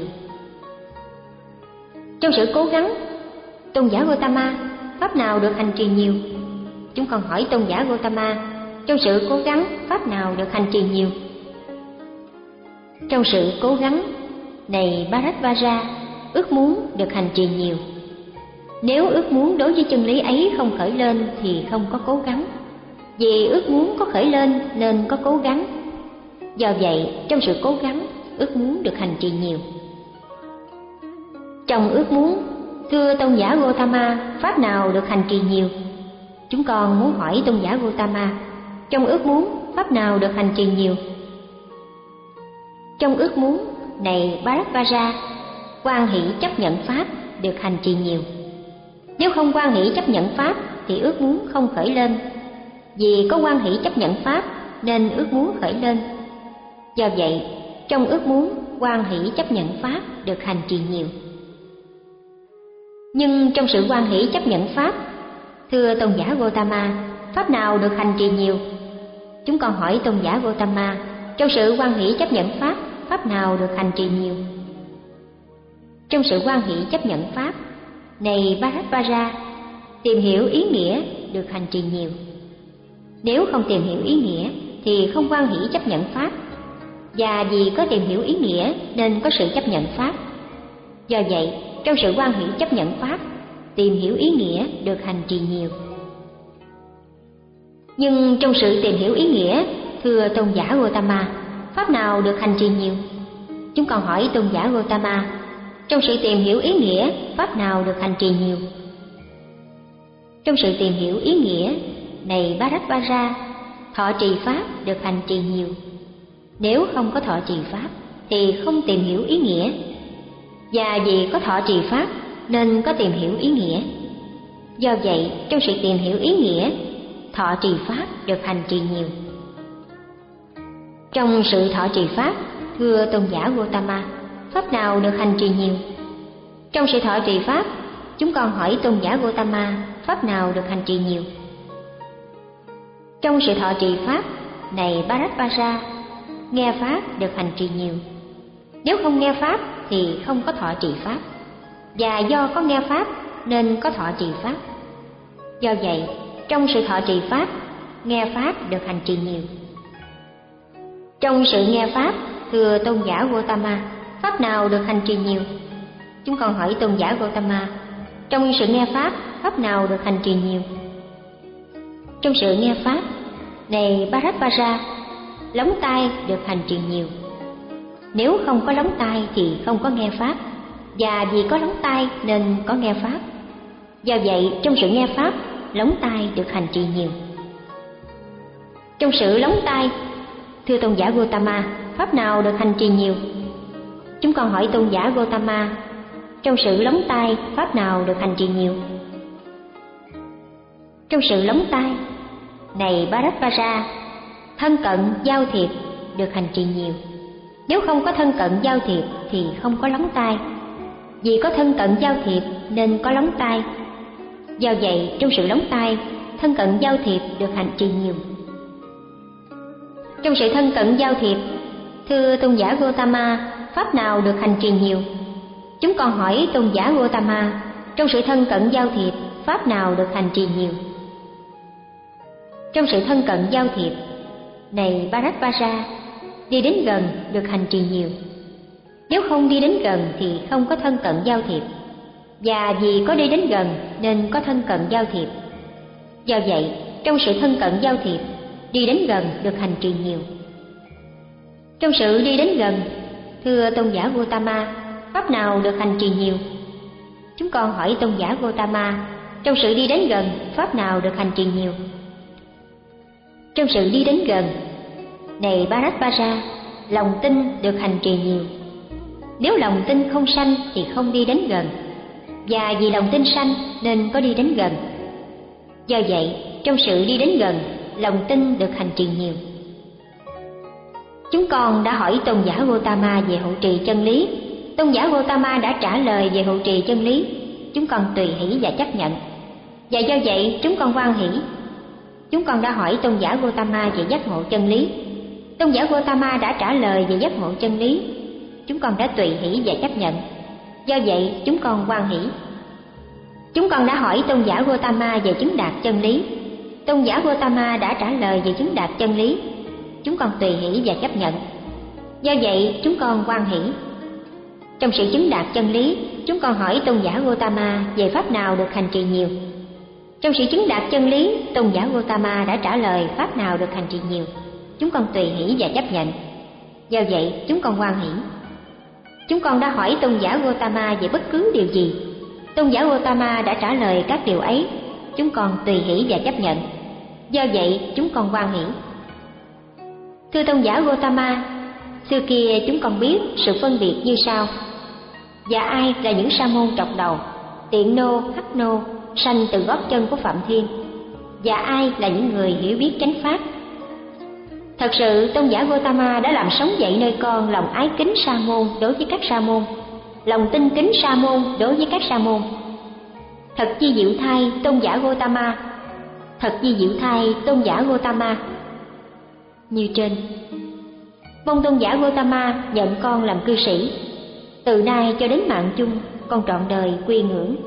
Trong sự cố gắng, tôn giả Gotama, pháp nào được hành trì nhiều? Chúng con hỏi tôn giả Gotama, trong sự cố gắng, pháp nào được hành trì nhiều? Trong sự cố gắng, này Bharadvaja, ước muốn được hành trì nhiều. Nếu ước muốn đối với chân lý ấy không khởi lên thì không có cố gắng. Vì ước muốn có khởi lên nên có cố gắng. Do vậy, trong sự cố gắng, ước muốn được hành trì nhiều. Trong ước muốn, thưa tôn giả Gotama, pháp nào được hành trì nhiều? Chúng con muốn hỏi tôn giả Gotama, trong ước muốn, pháp nào được hành trì nhiều? Trong ước muốn, này Bharadvaja, hoan hỷ chấp nhận pháp được hành trì nhiều. Nếu không hoan hỷ chấp nhận pháp thì ước muốn không khởi lên. Vì có hoan hỷ chấp nhận pháp nên ước muốn khởi lên. Do vậy, trong ước muốn, hoan hỷ chấp nhận pháp được hành trì nhiều. Nhưng trong sự hoan hỷ chấp nhận pháp, thưa tôn giả Gotama, pháp nào được hành trì nhiều? Chúng con hỏi tôn giả Gotama, trong sự hoan hỷ chấp nhận pháp, pháp nào được hành trì nhiều? Trong sự hoan hỷ chấp nhận pháp, này Bharadvaja, tìm hiểu ý nghĩa được hành trì nhiều. Nếu không tìm hiểu ý nghĩa thì không hoan hỷ chấp nhận pháp. Và vì có tìm hiểu ý nghĩa nên có sự chấp nhận pháp. Do vậy, trong sự hoan hỷ chấp nhận pháp, tìm hiểu ý nghĩa được hành trì nhiều. Nhưng trong sự tìm hiểu ý nghĩa, thưa tôn giả Gotama, pháp nào được hành trì nhiều? Chúng con hỏi tôn giả Gotama, trong sự tìm hiểu ý nghĩa, pháp nào được hành trì nhiều? Trong sự tìm hiểu ý nghĩa, này Bharadvaja, thọ trì pháp được hành trì nhiều. Nếu không có thọ trì pháp thì không tìm hiểu ý nghĩa. Và vì có thọ trì pháp nên có tìm hiểu ý nghĩa. Do vậy, trong sự tìm hiểu ý nghĩa, thọ trì pháp được hành trì nhiều. Trong sự thọ trì pháp, thưa tôn giả Gotama, pháp nào được hành trì nhiều? Trong sự thọ trì pháp, chúng con hỏi tôn giả Gotama, pháp nào được hành trì nhiều? Trong sự thọ trì pháp, này Bharadvaja, nghe pháp được hành trì nhiều. Nếu không nghe pháp thì không có thọ trì pháp. Và do có nghe pháp nên có thọ trì pháp. Do vậy, trong sự thọ trì pháp, nghe pháp được hành trì nhiều. Trong sự nghe pháp, thưa tôn giả Gotama, pháp nào được hành trì nhiều? Chúng con hỏi tôn giả Gotama, trong sự nghe pháp, pháp nào được hành trì nhiều? Trong sự nghe pháp, này Bharadvaja, lóng tai được hành trì nhiều. Nếu không có lóng tai thì không có nghe pháp. Và vì có lóng tai nên có nghe pháp. Do vậy, trong sự nghe pháp, lóng tai được hành trì nhiều. Trong sự lóng tai, thưa tôn giả Gotama, pháp nào được hành trì nhiều? Chúng con hỏi tôn giả Gotama, trong sự lóng tai, pháp nào được hành trì nhiều? Trong sự lóng tai, này Bharadvaja, thân cận giao thiệp được hành trì nhiều. Nếu không có thân cận giao thiệp thì không có lóng tai. Vì có thân cận giao thiệp nên có lóng tai. Do vậy, trong sự lóng tai, thân cận giao thiệp được hành trì nhiều. Trong sự thân cận giao thiệp, thưa tôn giả Gotama, pháp nào được hành trì nhiều? Chúng con hỏi tôn giả Gotama, trong sự thân cận giao thiệp, pháp nào được hành trì nhiều? Trong sự thân cận giao thiệp, này Bharadvaja, đi đến gần được hành trì nhiều. Nếu không đi đến gần thì không có thân cận giao thiệp, và vì có đi đến gần nên có thân cận giao thiệp. Do vậy, trong sự thân cận giao thiệp, đi đến gần được hành trì nhiều. Trong sự đi đến gần, thưa tôn giả Gotama, pháp nào được hành trì nhiều? Chúng con hỏi tôn giả Gotama, trong sự đi đến gần, pháp nào được hành trì nhiều? Trong sự đi đến gần, này Bharadvaja, lòng tin được hành trì nhiều. Nếu lòng tin không sanh thì không đi đến gần, và vì lòng tin sanh nên có đi đến gần. Do vậy, trong sự đi đến gần, lòng tin được hành trì nhiều. Chúng con đã hỏi tôn giả Gotama về hộ trì chân lý. Tôn giả Gotama đã trả lời về hộ trì chân lý. Chúng con tùy hỷ và chấp nhận, và do vậy chúng con hoan hỷ. Chúng con đã hỏi tôn giả Gotama về giác ngộ chân lý. Tôn giả Gotama đã trả lời về giác ngộ chân lý. Chúng con đã tùy hỷ và chấp nhận, do vậy chúng con hoan hỷ. Chúng con đã hỏi tôn giả Gotama về chứng đạt chân lý. Tôn giả Gotama đã trả lời về chứng đạt chân lý. Chúng con tùy hỷ và chấp nhận, do vậy chúng con hoan hỷ. Trong sự chứng đạt chân lý, chúng con hỏi tôn giả Gotama về pháp nào được hành trì nhiều. Trong sự chứng đạt chân lý, tôn giả Gotama đã trả lời pháp nào được hành trì nhiều. Chúng con tùy hỷ và chấp nhận, do vậy chúng con hoan hỷ. Chúng con đã hỏi tôn giả Gotama về bất cứ điều gì. Tôn giả Gotama đã trả lời các điều ấy. Chúng con tùy hỷ và chấp nhận, do vậy chúng con hoan hỷ. Thưa tôn giả Gotama, xưa kia chúng con biết sự phân biệt như sau: và ai là những sa môn trọc đầu, tiện nô, hắc nô, sanh từ gót chân của Phạm Thiên, và ai là những người hiểu biết chánh pháp. Thật sự tôn giả Gotama đã làm sống dậy nơi con lòng ái kính sa môn đối với các sa môn, lòng tin kính sa môn đối với các sa môn. Thật chi diệu thay tôn giả Gotama, thật chi diệu thay tôn giả Gotama. Như trên, mong tôn giả Gotama nhận con làm cư sĩ. Từ nay cho đến mạng chung, con trọn đời quy ngưỡng.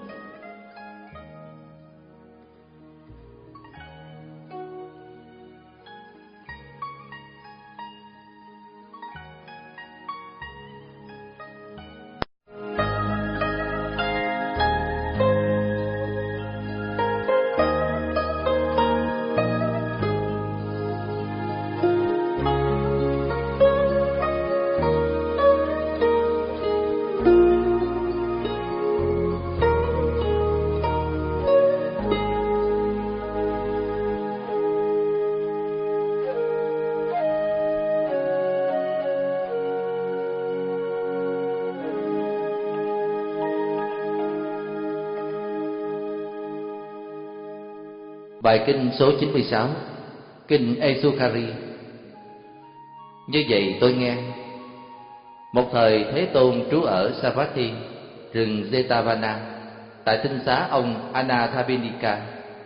Bài kinh số chín mươi sáu, kinh Esukari. Như vậy tôi nghe, một thời Thế Tôn trú ở Savatthi, rừng Jetavana, tại tinh xá ông Anathapindika.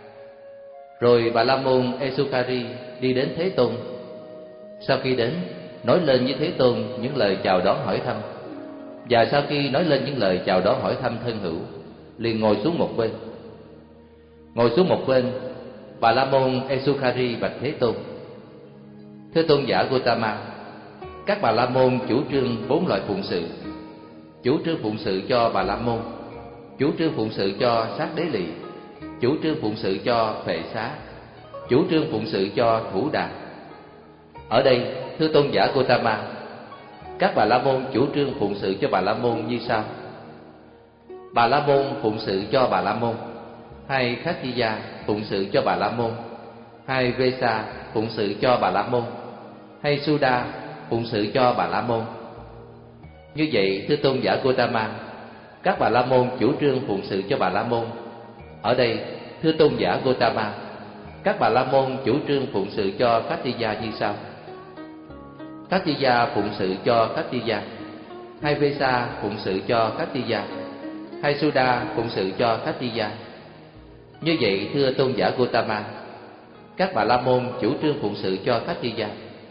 Rồi Bà La Môn Esukari đi đến Thế Tôn. Sau khi đến, nói lên với Thế Tôn những lời chào đón hỏi thăm. Và sau khi nói lên những lời chào đón hỏi thăm thân hữu, liền ngồi xuống một bên. Ngồi xuống một bên, Bà La Môn Esukari bạch Thế Tôn: thưa tôn giả Gotama, các Bà La Môn chủ trương bốn loại phụng sự: chủ trương phụng sự cho Bà La Môn, chủ trương phụng sự cho Sát Đế Lì, chủ trương phụng sự cho Phệ Xá, chủ trương phụng sự cho Thủ Đà. Ở đây, thưa tôn giả Gotama, các Bà La Môn chủ trương phụng sự cho Bà La Môn như sau: Bà La Môn phụng sự cho Bà La Môn, hai Khattiya phụng sự cho Bà La Môn, hai Vesa phụng sự cho Bà La Môn, hay Suda phụng sự cho Bà La Môn. Như vậy, thưa tôn giả Gotama, các Bà La Môn chủ trương phụng sự cho Bà La Môn. Ở đây, thưa tôn giả Gotama, các Bà La Môn chủ trương phụng sự cho Khattiya như sau: Khattiya phụng sự cho Khattiya, hai Vesa phụng sự cho Khattiya, hai Suda phụng sự cho Khattiya. Như vậy, thưa tôn giả Gotama, các Bà La Môn chủ trương phụng sự cho Khattiya.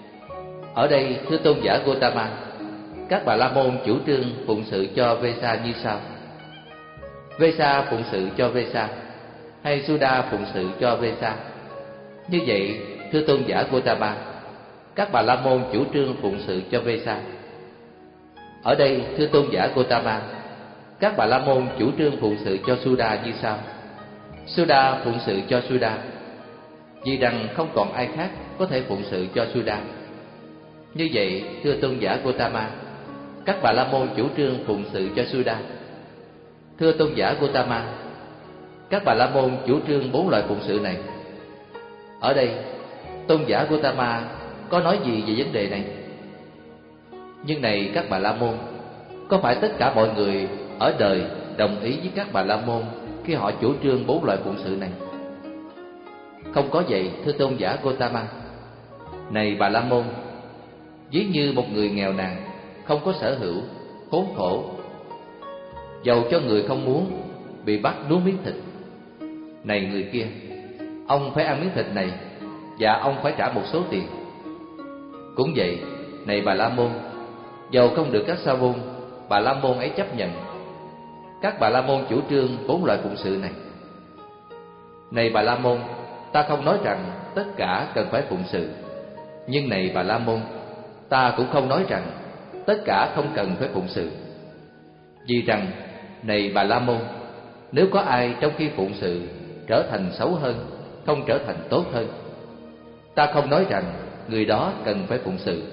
Ở đây, thưa tôn giả Gotama, các Bà La Môn chủ trương phụng sự cho Vesa như sau: Vesa phụng sự cho Vesa, hay Suda phụng sự cho Vesa. Như vậy, thưa tôn giả Gotama, các Bà La Môn chủ trương phụng sự cho Vesa. Ở đây, thưa tôn giả Gotama, các Bà La Môn chủ trương phụng sự cho Suda như sau: Suda phụng sự cho Suda, vì rằng không còn ai khác có thể phụng sự cho Suda. Như vậy, thưa tôn giả Gotama, các Bà La Môn chủ trương phụng sự cho Suda. Thưa tôn giả Gotama, các Bà La Môn chủ trương bốn loại phụng sự này. Ở đây, tôn giả Gotama có nói gì về vấn đề này? Nhưng này các Bà La Môn, có phải tất cả mọi người ở đời đồng ý với các Bà La Môn khi họ chủ trương bốn loại phụng sự này? Không có vậy, thưa tôn giả Gotama. Này Bà La Môn, ví như một người nghèo nàn, không có sở hữu, khốn khổ, dầu cho người không muốn, bị bắt nuốt miếng thịt. Này người kia, ông phải ăn miếng thịt này, và ông phải trả một số tiền. Cũng vậy, này Bà La Môn, dầu không được các sa môn, Bà La Môn ấy chấp nhận. Các Bà La Môn chủ trương bốn loại phụng sự này. Này Bà La Môn, ta không nói rằng tất cả cần phải phụng sự. Nhưng này Bà La Môn, ta cũng không nói rằng tất cả không cần phải phụng sự. Vì rằng, này Bà La Môn, nếu có ai trong khi phụng sự trở thành xấu hơn, không trở thành tốt hơn, ta không nói rằng người đó cần phải phụng sự.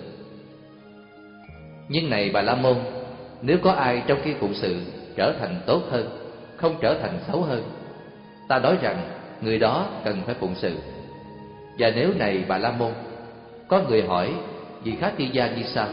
Nhưng này Bà La Môn, nếu có ai trong khi phụng sự trở thành tốt hơn, không trở thành xấu hơn, ta nói rằng người đó cần phải phụng sự. Và nếu này Bà La Môn, có người hỏi vị Khát Ti Gia như sau: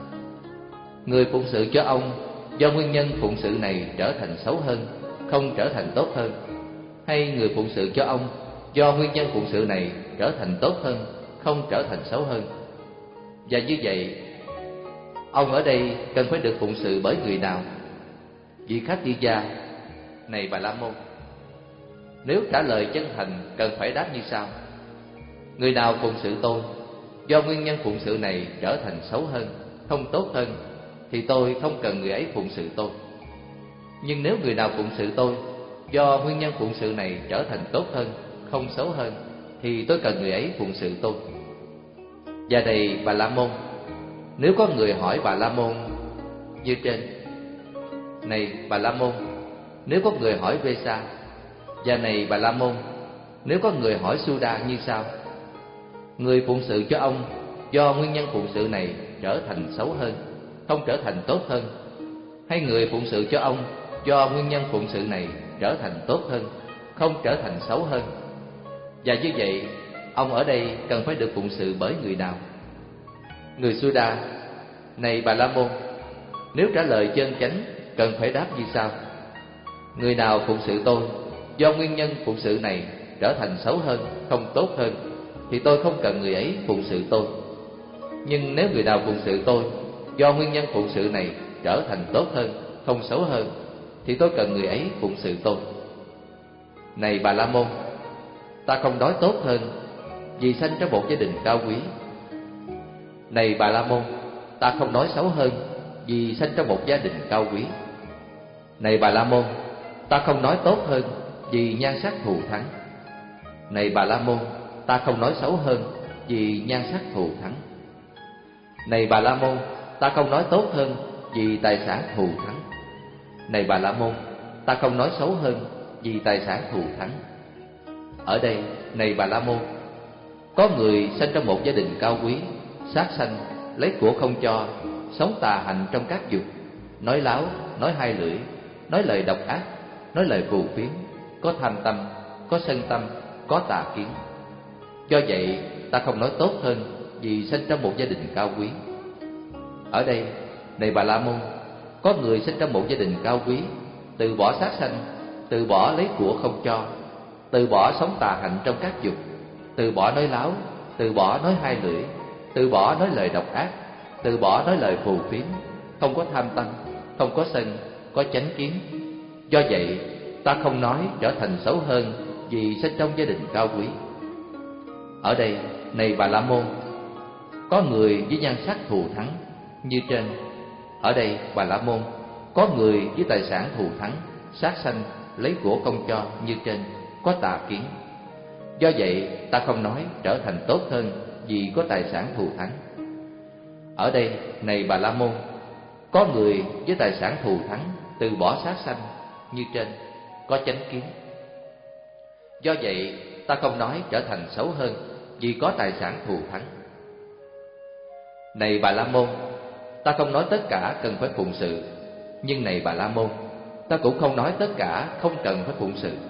Người phụng sự cho ông do nguyên nhân phụng sự này trở thành xấu hơn, không trở thành tốt hơn, hay người phụng sự cho ông do nguyên nhân phụng sự này trở thành tốt hơn, không trở thành xấu hơn? Và như vậy, ông ở đây cần phải được phụng sự bởi người nào? Vị Khát Ti Gia: Này Bà La Môn, nếu trả lời chân thành cần phải đáp như sau: Người nào phụng sự tôi do nguyên nhân phụng sự này trở thành xấu hơn, không tốt hơn, thì tôi không cần người ấy phụng sự tôi. Nhưng nếu người nào phụng sự tôi do nguyên nhân phụng sự này trở thành tốt hơn, không xấu hơn, thì tôi cần người ấy phụng sự tôi. Và này Bà La Môn, nếu có người hỏi Bà La Môn như trên: Này Bà La Môn, nếu có người hỏi Vesa. Và này Bà La Môn, nếu có người hỏi Suda như sau: Người phụng sự cho ông do nguyên nhân phụng sự này trở thành xấu hơn, không trở thành tốt hơn, hay người phụng sự cho ông do nguyên nhân phụng sự này trở thành tốt hơn, không trở thành xấu hơn? Và như vậy, ông ở đây cần phải được phụng sự bởi người nào? Người Suda: Này Bà La Môn, nếu trả lời chân chánh cần phải đáp như sau: Người nào phụng sự tôi do nguyên nhân phụng sự này trở thành xấu hơn, không tốt hơn, thì tôi không cần người ấy phụng sự tôi. Nhưng nếu người nào phụng sự tôi do nguyên nhân phụng sự này trở thành tốt hơn, không xấu hơn, thì tôi cần người ấy phụng sự tôi. Này Bà La Môn, ta không nói tốt hơn vì sanh trong một gia đình cao quý. Này Bà La Môn, ta không nói xấu hơn vì sanh trong một gia đình cao quý. Này Bà La Môn, ta không nói tốt hơn vì nhan sắc thù thắng. Này Bà La Môn, ta không nói xấu hơn vì nhan sắc thù thắng. Này Bà La Môn, ta không nói tốt hơn vì tài sản thù thắng. Này Bà La Môn, ta không nói xấu hơn vì tài sản thù thắng. Ở đây, này Bà La Môn, có người sinh trong một gia đình cao quý, sát sanh, lấy của không cho, sống tà hạnh trong các dục, nói láo, nói hai lưỡi, nói lời độc ác, nói lời phù phiếm, có tham tâm, có sân tâm, có tà kiến. Do vậy, ta không nói tốt hơn vì sinh trong một gia đình cao quý. Ở đây, này Bà La Môn, có người sinh trong một gia đình cao quý, từ bỏ sát sanh, từ bỏ lấy của không cho, từ bỏ sống tà hạnh trong các dục, từ bỏ nói láo, từ bỏ nói hai lưỡi, từ bỏ nói lời độc ác, từ bỏ nói lời phù phiếm, không có tham tâm, không có sân, có chánh kiến. Do vậy, ta không nói trở thành xấu hơn vì sinh trong gia đình cao quý. Ở đây, này Bà La Môn, có người với nhan sắc thù thắng như trên. Ở đây Bà La Môn, có người với tài sản thù thắng, sát sanh, lấy của công cho như trên, có tà kiến. Do vậy ta không nói trở thành tốt hơn vì có tài sản thù thắng. Ở đây này Bà La Môn, có người với tài sản thù thắng từ bỏ sát sanh như trên, có chánh kiến. Do vậy ta không nói trở thành xấu hơn vì có tài sản thù thắng. Này Bà La Môn, ta không nói tất cả cần phải phụng sự, nhưng này Bà La Môn, ta cũng không nói tất cả không cần phải phụng sự.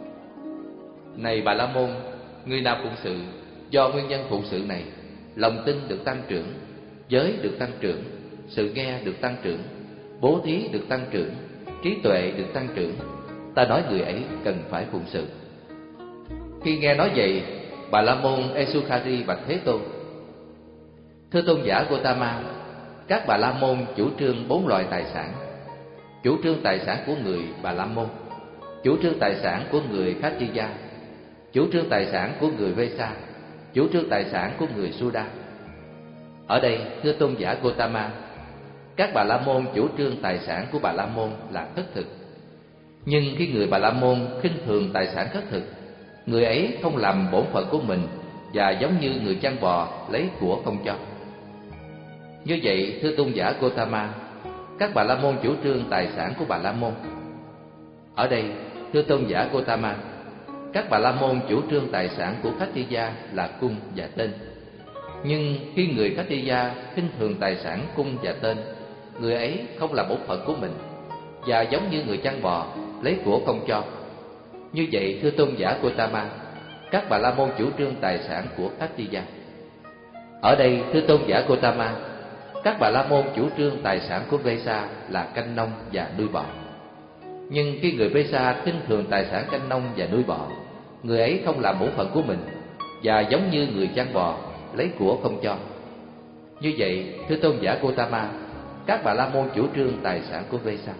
Này Bà La Môn, người nào phụng sự, do nguyên nhân phụng sự này, lòng tin được tăng trưởng, giới được tăng trưởng, sự nghe được tăng trưởng, bố thí được tăng trưởng, trí tuệ được tăng trưởng, ta nói người ấy cần phải phụng sự. Khi nghe nói vậy, Bà La Môn Esukhari bạch Thế Tôn: Thưa tôn giả Gotama, các Bà La Môn chủ trương bốn loại tài sản: chủ trương tài sản của người Bà La Môn, chủ trương tài sản của người Khattiya, chủ trương tài sản của người Vesa, chủ trương tài sản của người Suda. Ở đây, thưa tôn giả Gotama, các Bà La Môn chủ trương tài sản của Bà La Môn là thất thực. Nhưng khi người Bà La Môn khinh thường tài sản thất thực, người ấy không làm bổn phận của mình và giống như người chăn bò lấy của không cho. Như vậy, thưa tôn giả Gotama, các Bà La Môn chủ trương tài sản của Bà La Môn. Ở đây, thưa tôn giả Gotama, các Bà La Môn chủ trương tài sản của Khattiya là cung và tên. Nhưng khi người Khattiya khinh thường tài sản cung và tên, người ấy không làm bổn phận của mình và giống như người chăn bò lấy của không cho. Như vậy, thưa tôn giả Gotama, các Bà La Môn chủ trương tài sản của Khattiya. Ở đây, thưa tôn giả Gotama, các Bà La Môn chủ trương tài sản của Vesa là canh nông và nuôi bò. Nhưng khi người Vesa khinh thường tài sản canh nông và nuôi bò, người ấy không làm bổn phận của mình và giống như người chăn bò lấy của không cho. Như vậy, thưa tôn giả Gotama, các Bà La Môn chủ trương tài sản của Vesa.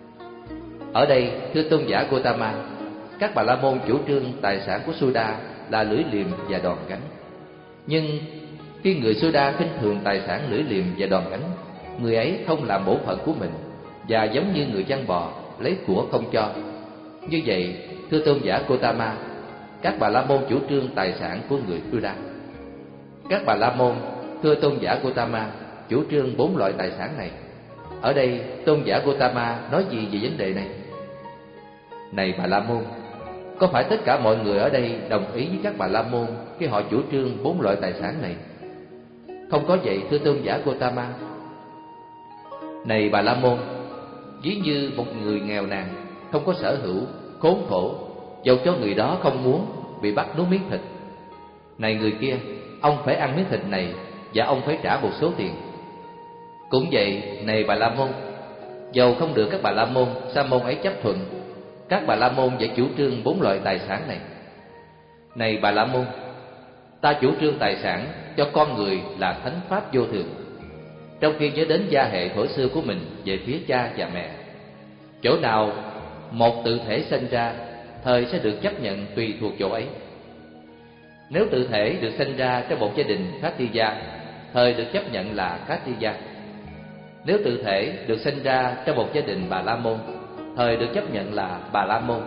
Ở đây, thưa tôn giả Gotama, các Bà La Môn chủ trương tài sản của Suda là lưỡi liềm và đòn gánh. Nhưng khi người Suda khinh thường tài sản lưỡi liềm và đòn gánh, người ấy không làm bổn phận của mình và giống như người chăn bò lấy của không cho. Như vậy, thưa tôn giả Gotama, các Bà La Môn chủ trương tài sản của người Suda. Các Bà La Môn, thưa tôn giả Gotama, chủ trương bốn loại tài sản này. Ở đây, tôn giả Gotama nói gì về vấn đề này? Này Bà La Môn, có phải tất cả mọi người ở đây đồng ý với các Bà La Môn khi họ chủ trương bốn loại tài sản này? Không có vậy, thưa tôn giả Gotama. Này Bà La Môn, ví như một người nghèo nàn, không có sở hữu, khốn khổ, dầu cho người đó không muốn, bị bắt nuốt miếng thịt. Này người kia, ông phải ăn miếng thịt này và ông phải trả một số tiền. Cũng vậy, này Bà La Môn, dầu không được các Bà La Môn sa môn ấy chấp thuận, các Bà La Môn vẫn chủ trương bốn loại tài sản này. Này Bà La Môn, ta chủ trương tài sản cho con người là thánh pháp vô thường, trong khi nhớ đến gia hệ thuở xưa của mình về phía cha và mẹ. Chỗ nào một tự thể sinh ra, thời sẽ được chấp nhận tùy thuộc chỗ ấy. Nếu tự thể được sinh ra trong một gia đình Khattiya, thời được chấp nhận là Khattiya. Nếu tự thể được sinh ra trong một gia đình Bà La Môn, thời được chấp nhận là Bà La Môn.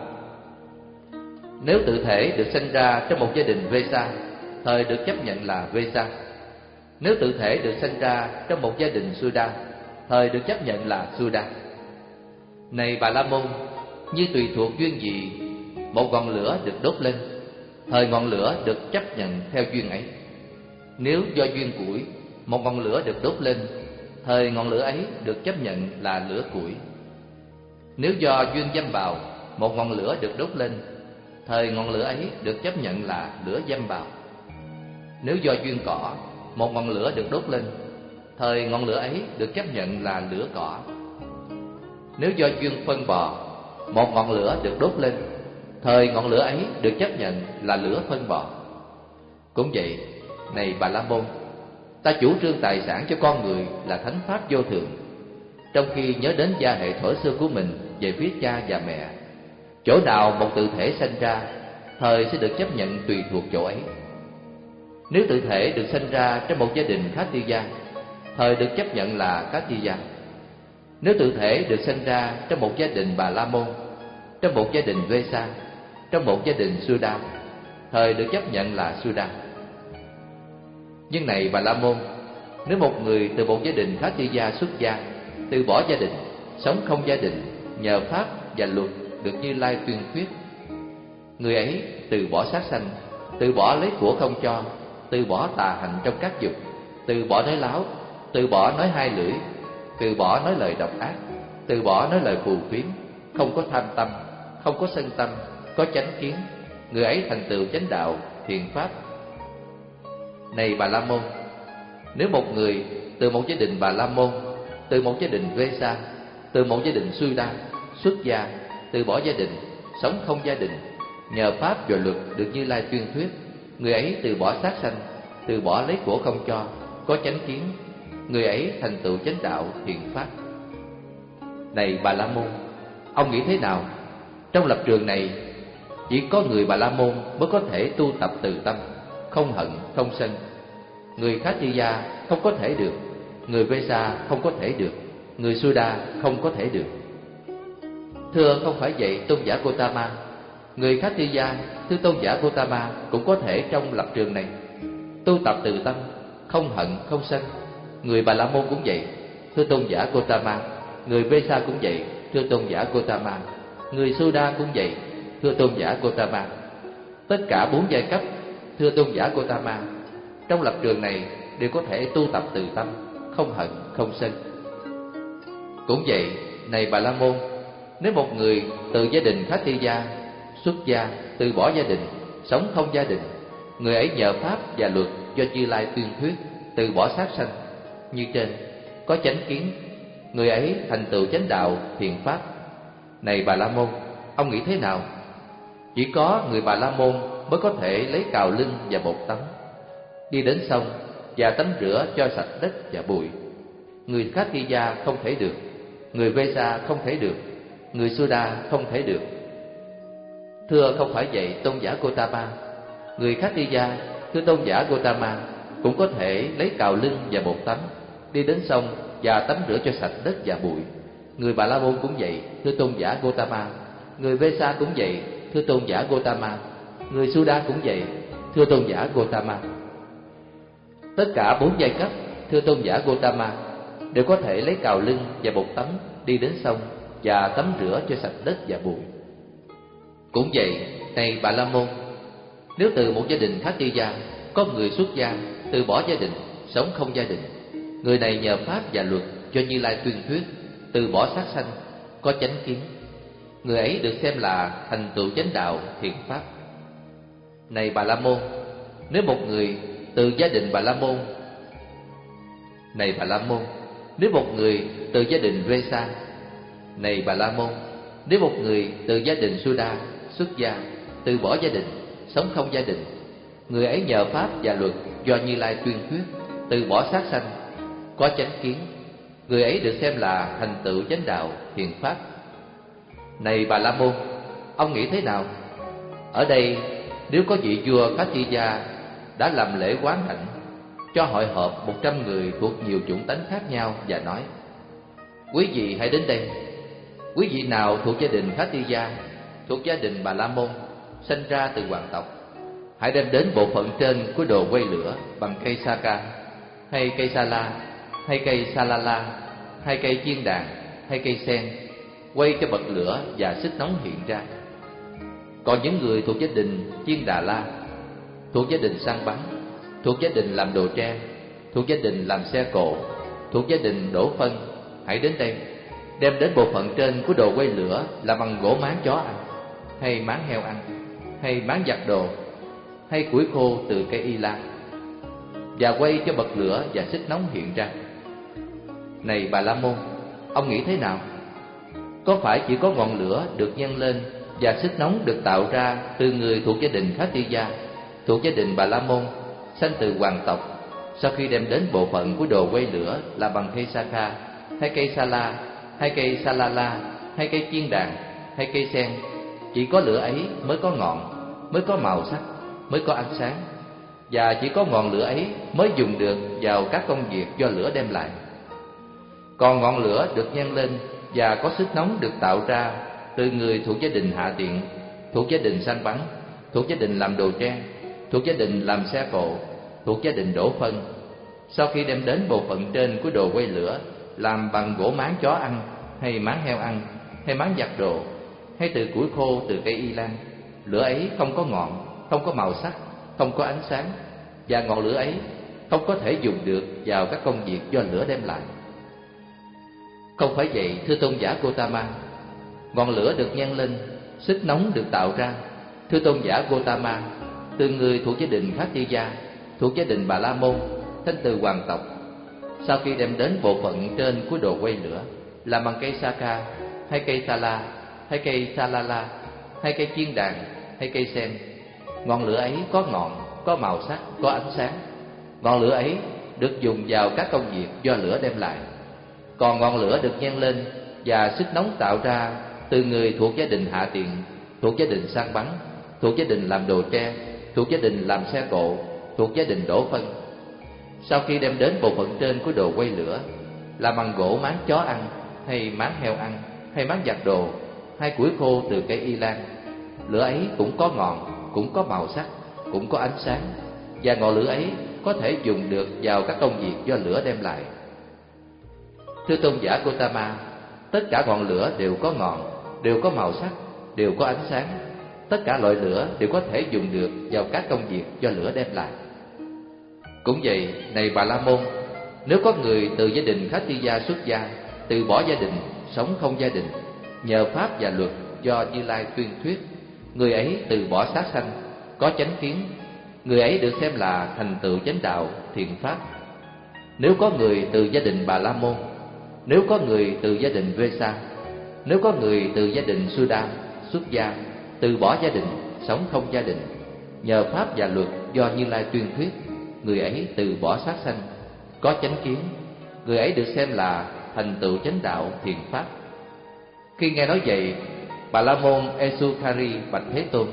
Nếu tự thể được sinh ra trong một gia đình Vesa, thời được chấp nhận là Vesa. Nếu tự thể được sinh ra trong một gia đình Suda, thời được chấp nhận là Suda. Này Bà La Môn, như tùy thuộc duyên gì, một ngọn lửa được đốt lên, thời ngọn lửa được chấp nhận theo duyên ấy. Nếu do duyên củi, một ngọn lửa được đốt lên, thời ngọn lửa ấy được chấp nhận là lửa củi. Nếu do duyên dâm bào, một ngọn lửa được đốt lên, thời ngọn lửa ấy được chấp nhận là lửa dâm bào. Nếu do duyên cỏ, một ngọn lửa được đốt lên, thời ngọn lửa ấy được chấp nhận là lửa cỏ. Nếu do duyên phân bò, một ngọn lửa được đốt lên, thời ngọn lửa ấy được chấp nhận là lửa phân bò. Cũng vậy, này Bà La Môn, ta chủ trương tài sản cho con người là thánh pháp vô thường, trong khi nhớ đến gia hệ thuở xưa của mình về phía cha và mẹ. Chỗ nào một tự thể sinh ra, thời sẽ được chấp nhận tùy thuộc chỗ ấy. Nếu tự thể được sinh ra trong một gia đình Khattiya, thời được chấp nhận là Khattiya. Nếu tự thể được sinh ra trong một gia đình Bà La Môn, trong một gia đình Vesa, trong một gia đình Suda, thời được chấp nhận là Suda. Nhưng này Bà La Môn, nếu một người từ một gia đình Khattiya xuất gia, từ bỏ gia đình, sống không gia đình, nhờ pháp và luật được Như Lai tuyên thuyết, người ấy từ bỏ sát sanh, từ bỏ lấy của không cho, từ bỏ tà hành trong các dục, từ bỏ nói láo, từ bỏ nói hai lưỡi, từ bỏ nói lời độc ác, từ bỏ nói lời phù phiếm, không có tham tâm, không có sân tâm, có chánh kiến, người ấy thành tựu chánh đạo thiện pháp. Này Bà La Môn, nếu một người từ một gia đình Bà La Môn, từ một gia đình Vesa, từ một gia đình Suda xuất gia, từ bỏ gia đình, sống không gia đình, nhờ pháp và luật được Như Lai tuyên thuyết, người ấy từ bỏ sát sanh, từ bỏ lấy của không cho, có chánh kiến, người ấy thành tựu chánh đạo thiện pháp. Này Bà La Môn, ông nghĩ thế nào? Trong lập trường này, chỉ có người Bà La Môn mới có thể tu tập từ tâm, không hận, không sân. Người Khattiya không có thể được, người Vesa không có thể được, người Suda không có thể được. Thưa, không phải vậy tôn giả Gotama. Người Khattiya, thưa tôn giả Gotama, cũng có thể trong lập trường này tu tập từ tâm, không hận, không sân. Người Bà La Môn cũng vậy, thưa tôn giả Gotama. Người Vesa cũng vậy, thưa tôn giả Gotama. Người Suda cũng vậy, thưa tôn giả Gotama. Tất cả bốn giai cấp, thưa tôn giả Gotama, trong lập trường này đều có thể tu tập từ tâm, không hận, không sân. Cũng vậy, này Bà La Môn, nếu một người từ gia đình Khattiya xuất gia, từ bỏ gia đình, sống không gia đình, người ấy nhờ pháp và luật do Như Lai tuyên thuyết, từ bỏ sát sanh như trên, có chánh kiến, người ấy thành tựu chánh đạo thiện pháp. Này Bà La Môn, ông nghĩ thế nào? Chỉ có người Bà La Môn mới có thể lấy cào lưng và bột tắm, đi đến sông và tắm rửa cho sạch đất và bụi. Người Khattiya không thể được, người Vesa không thể được, người Suda không thể được. Thưa, không phải vậy tôn giả Gotama. Người Khattiya, thưa tôn giả Gotama, cũng có thể lấy cào lưng và bột tắm, đi đến sông và tắm rửa cho sạch đất và bụi. Người Bà La Môn cũng vậy, thưa tôn giả Gotama. Người Vesa cũng vậy, thưa tôn giả Gotama. Người Suda cũng vậy, thưa tôn giả Gotama. Tất cả bốn giai cấp, thưa tôn giả Gotama, đều có thể lấy cào lưng và bột tắm, đi đến sông và tắm rửa cho sạch đất và bụi. Cũng vậy, này Bà La Môn, nếu từ một gia đình Khattiya có người xuất gia, từ bỏ gia đình, sống không gia đình, người này nhờ pháp và luật do Như Lai tuyên thuyết, từ bỏ sát sanh, có chánh kiến, người ấy được xem là thành tựu chánh đạo thiện pháp. Này Bà La Môn, nếu một người từ gia đình Bà La Môn, này Bà La Môn, nếu một người từ gia đình Vesa, này Bà La Môn, nếu một người từ gia đình Suda xuất gia, từ bỏ gia đình, sống không gia đình, người ấy nhờ pháp và luật do Như Lai tuyên thuyết, từ bỏ sát sanh, có chánh kiến, người ấy được xem là thành tựu chánh đạo thiện pháp. Này Bà La Môn, ông nghĩ thế nào? Ở đây, nếu có vị vua Khattiya đã làm lễ quán hạnh, cho hội họp một trăm người thuộc nhiều chủng tánh khác nhau và nói: quý vị hãy đến đây. Quý vị nào thuộc gia đình Khattiya, thuộc gia đình Bà La Môn, sinh ra từ hoàng tộc, hãy đem đến bộ phận trên của đồ quay lửa bằng cây Saka, hay cây Sala, hay cây Salala, hay cây chiên đàn, hay cây sen, quay cho bật lửa và xích nóng hiện ra. Còn những người thuộc gia đình Chiên Đà La, thuộc gia đình săn bắn, thuộc gia đình làm đồ tre, thuộc gia đình làm xe cộ, thuộc gia đình đổ phân, hãy đến đây, đem đến bộ phận trên của đồ quay lửa là bằng gỗ máng chó ăn, hay máng heo ăn, hay máng giặt đồ, hay củi khô từ cây y lan, và quay cho bật lửa và xích nóng hiện ra. Này Bà La Môn, ông nghĩ thế nào? Có phải chỉ có ngọn lửa được nhân lên và xích nóng được tạo ra từ người thuộc gia đình Khattiya, thuộc gia đình Bà La Môn, sanh từ hoàng tộc, sau khi đem đến bộ phận của đồ quay lửa là bằng cây Saka, hay cây Sala, hay cây Salala, hay cây chiên đàn, hay cây sen, chỉ có lửa ấy mới có ngọn, mới có màu sắc, mới có ánh sáng. và chỉ có ngọn lửa ấy mới dùng được vào các công việc do lửa đem lại. Còn ngọn lửa được nhân lên và có sức nóng được tạo ra từ người thuộc gia đình hạ tiện, thuộc gia đình săn bắn, thuộc gia đình làm đồ tre, thuộc gia đình làm xe cộ, thuộc gia đình đổ phân. Sau khi đem đến bộ phận trên của đồ quay lửa làm bằng gỗ máng chó ăn, hay máng heo ăn, hay máng giặt đồ, hay từ củi khô từ cây y lan, lửa ấy không có ngọn, không có màu sắc, không có ánh sáng, và ngọn lửa ấy không có thể dùng được vào các công việc do lửa đem lại. Không phải vậy, thưa tôn giả Gotama. Ngọn lửa được nhân lên, sức nóng được tạo ra, thưa tôn giả Gotama, từ người thuộc gia đình Khattiya, thuộc gia đình Bà La Môn, thanh từ hoàng tộc. Sau khi đem đến bộ phận trên của đồ quay lửa làm bằng cây saka, hay cây sala, hay cây salala, hay cây chiên đàn, hay cây sen, ngọn lửa ấy có ngọn, có màu sắc, có ánh sáng. Ngọn lửa ấy được dùng vào các công việc do lửa đem lại. Còn ngọn lửa được nhân lên và sức nóng tạo ra từ người thuộc gia đình hạ tiện, thuộc gia đình săn bắn, thuộc gia đình làm đồ tre, thuộc gia đình làm xe cộ, thuộc gia đình đổ phân. Sau khi đem đến bộ phận trên của đồ quay lửa làm bằng gỗ máng chó ăn, hay máng heo ăn, hay máng giặt đồ, hay củi khô từ cây y lan, lửa ấy cũng có ngọn, cũng có màu sắc, cũng có ánh sáng, và ngọn lửa ấy có thể dùng được vào các công việc do lửa đem lại. Thưa tôn giả Gotama, tất cả ngọn lửa đều có ngọn, đều có màu sắc, đều có ánh sáng. Tất cả loại lửa đều có thể dùng được vào các công việc do lửa đem lại. Cũng vậy, này Bà La Môn, nếu có người từ gia đình Khattiya xuất gia, từ bỏ gia đình, sống không gia đình, nhờ pháp và luật do Như Lai tuyên thuyết, người ấy từ bỏ sát sanh, có chánh kiến, người ấy được xem là thành tựu chánh đạo, thiện pháp. Nếu có người từ gia đình Bà La Môn, nếu có người từ gia đình Vesa, nếu có người từ gia đình Suda xuất gia, từ bỏ gia đình, sống không gia đình, nhờ pháp và luật do Như Lai tuyên thuyết, người ấy từ bỏ sát sanh, có chánh kiến, người ấy được xem là thành tựu chánh đạo, thiện pháp. Khi nghe nói vậy, Bà La Môn Esukari bạch Thế Tôn: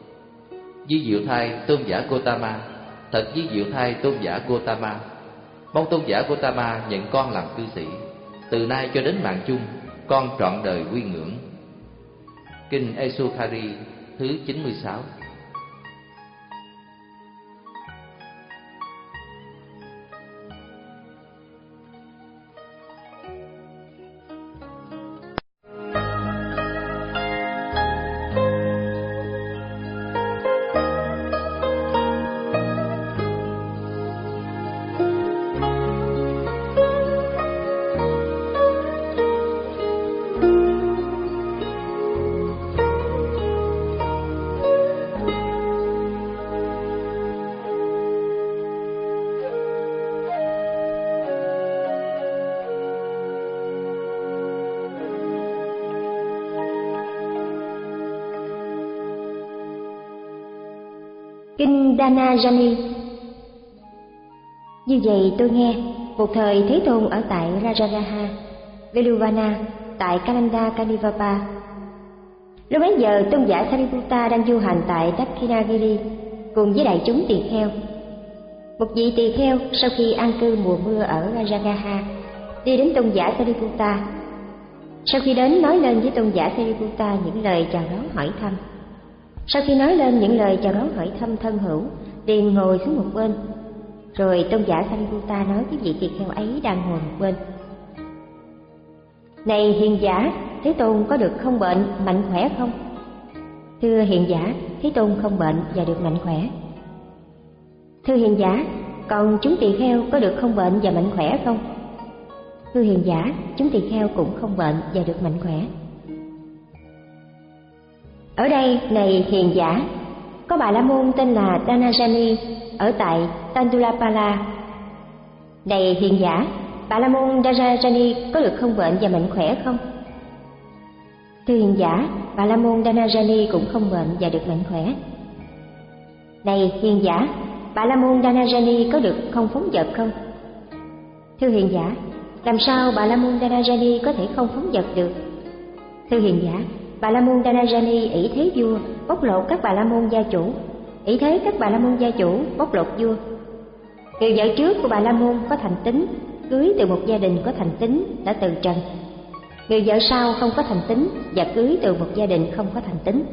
Di Diệu Thai tôn giả Gotama, thật di diệu thai tôn giả Gotama, mong tôn giả Gotama nhận con làm cư sĩ. Từ nay cho đến mạng chung, con trọn đời quy ngưỡng. Kinh Esukari thứ chín mươi sáu. Kinh Dhanajani. Như vậy tôi nghe, một thời Thế Tôn ở tại Rajagaha, Veluvana, tại Kalanda Kanivapa. Lúc bấy giờ tôn giả Sariputta đang du hành tại Dakshinagiri cùng với đại chúng tỳ kheo. Một vị tỳ kheo sau khi an cư mùa mưa ở Rajagaha đi đến tôn giả Sariputta. Sau khi đến nói lên với tôn giả Sariputta những lời chào đón hỏi thăm. Sau khi nói lên những lời chào đón hỏi thăm thân hữu, liền ngồi xuống một bên. Rồi tôn giả Sariputta nói với vị tỳ kheo ấy đang ngồi một bên: Này hiền giả, Thế Tôn có được không bệnh, mạnh khỏe không? Thưa hiền giả, Thế Tôn không bệnh và được mạnh khỏe. Thưa hiền giả, còn chúng tỳ kheo có được không bệnh và mạnh khỏe không? Thưa hiền giả, chúng tỳ kheo cũng không bệnh và được mạnh khỏe. Ở đây, này hiền giả, có Bà La Môn tên là Dhanajani ở tại Tandulapala. Này hiền giả, Bà La Môn Dhanajani có được không bệnh và mạnh khỏe không? Thưa hiền giả, Bà La Môn Dhanajani cũng không bệnh và được mạnh khỏe. Này hiền giả, Bà La Môn Dhanajani có được không phóng dật không? Thưa hiền giả, làm sao Bà La Môn Dhanajani có thể không phóng dật được? Thưa hiền giả, Bà La Môn Dhanajani ỷ thế vua bóc lột các Bà La Môn gia chủ, Ý thế các Bà La Môn gia chủ bóc lột vua. Người vợ trước của Bà La Môn có thành tín, cưới từ một gia đình có thành tín, đã từ trần. Người vợ sau không có thành tín và cưới từ một gia đình không có thành tín.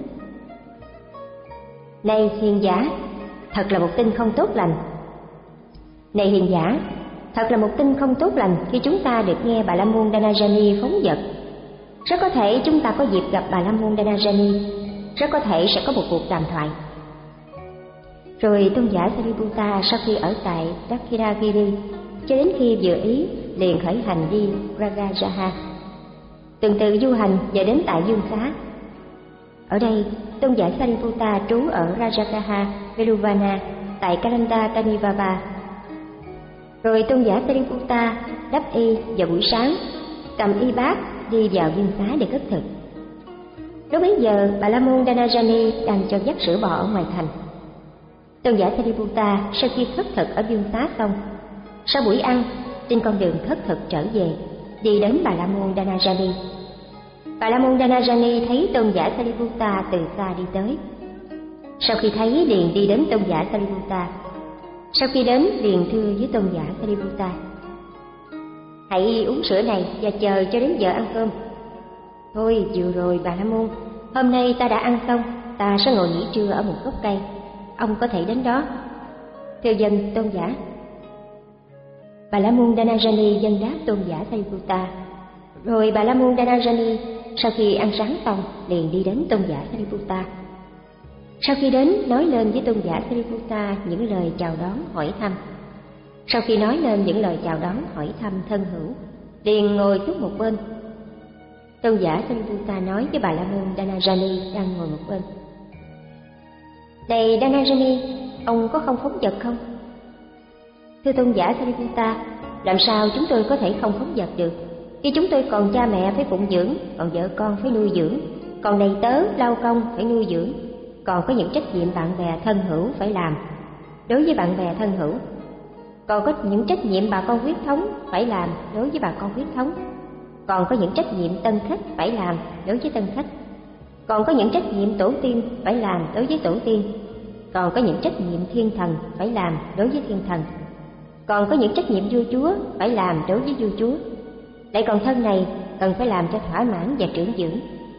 Này hiền giả, thật là một tin không tốt lành. Này hiền giả, thật là một tin không tốt lành khi chúng ta được nghe Bà La Môn Dhanajani phóng dật. Rất có thể chúng ta có dịp gặp Bà La Môn Dhanajani, rất có thể sẽ có một cuộc đàm thoại. Rồi tôn giả Sariputta sau khi ở tại Dakshinagiri cho đến khi vừa ý liền khởi hành đi Ragajaha, từng từ du hành và đến tại Dương Xá. Ở đây tôn giả Sariputta trú ở Rajagaha Veluvana tại Kalanda Tanivava. Rồi tôn giả Sariputta đắp y vào buổi sáng, cầm y bát đi vào Dương Xá để khất thực. Lúc bấy giờ Bà La Môn Dhanajani đang cho dắt sữa bò ở ngoài thành. Tôn giả Sariputta sau khi khất thực ở Dương Xá xong, sau buổi ăn trên con đường khất thực trở về, đi đến Bà La Môn Dhanajani. Bà La Môn Dhanajani thấy tôn giả Sariputta từ xa đi tới. Sau khi thấy liền đi đến tôn giả Sariputta. Sau khi đến liền thưa với tôn giả Sariputta: hãy uống sữa này và chờ cho đến giờ ăn cơm. Thôi vừa rồi Bà La Môn, hôm nay ta đã ăn xong, ta sẽ ngồi nghỉ trưa ở một gốc cây, ông có thể đến đó. Thưa dân tôn giả. Bà La Môn Dhanajani dân đáp tôn giả Sariputta. Rồi Bà La Môn Dhanajani sau khi ăn sáng xong liền đi đến tôn giả Sariputta. Sau khi đến nói lên với tôn giả Sariputta những lời chào đón hỏi thăm. Sau khi nói lên những lời chào đón hỏi thăm thân hữu, liền ngồi xuống một bên. Tôn giả Sariputta nói với Bà La Môn Dhanajani đang ngồi một bên: này Dhanajani, ông có không phóng dật không? Thưa tôn giả Sariputta, làm sao chúng tôi có thể không phóng dật được, khi chúng tôi còn cha mẹ phải phụng dưỡng, còn vợ con phải nuôi dưỡng, còn đầy tớ lao công phải nuôi dưỡng, còn có những trách nhiệm bạn bè thân hữu phải làm đối với bạn bè thân hữu, còn có những trách nhiệm bà con huyết thống phải làm đối với bà con huyết thống, còn có những trách nhiệm tân khách phải làm đối với tân khách, còn có những trách nhiệm tổ tiên phải làm đối với tổ tiên, còn có những trách nhiệm thiên thần phải làm đối với thiên thần, còn có những trách nhiệm vua chúa phải làm đối với vua chúa, lại còn thân này cần phải làm cho thỏa mãn và trưởng dưỡng.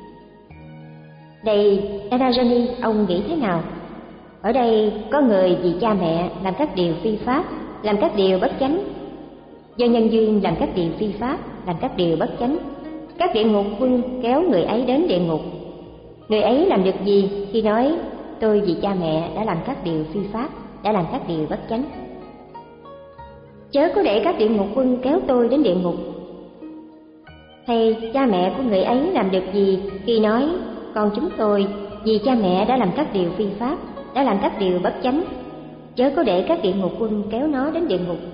Này Dhanajani, ông nghĩ thế nào? Ở đây có người vì cha mẹ làm các điều phi pháp, làm các điều bất chánh, do nhân duyên làm các điều phi pháp, làm các điều bất chánh. Các địa ngục quân kéo người ấy đến địa ngục. Người ấy làm được gì khi nói tôi vì cha mẹ đã làm các điều phi pháp, đã làm các điều bất chánh? Chớ có để các địa ngục quân kéo tôi đến địa ngục. Hay cha mẹ của người ấy làm được gì khi nói con chúng tôi vì cha mẹ đã làm các điều phi pháp, đã làm các điều bất chánh? Chớ có để các địa ngục quân kéo nó đến địa ngục.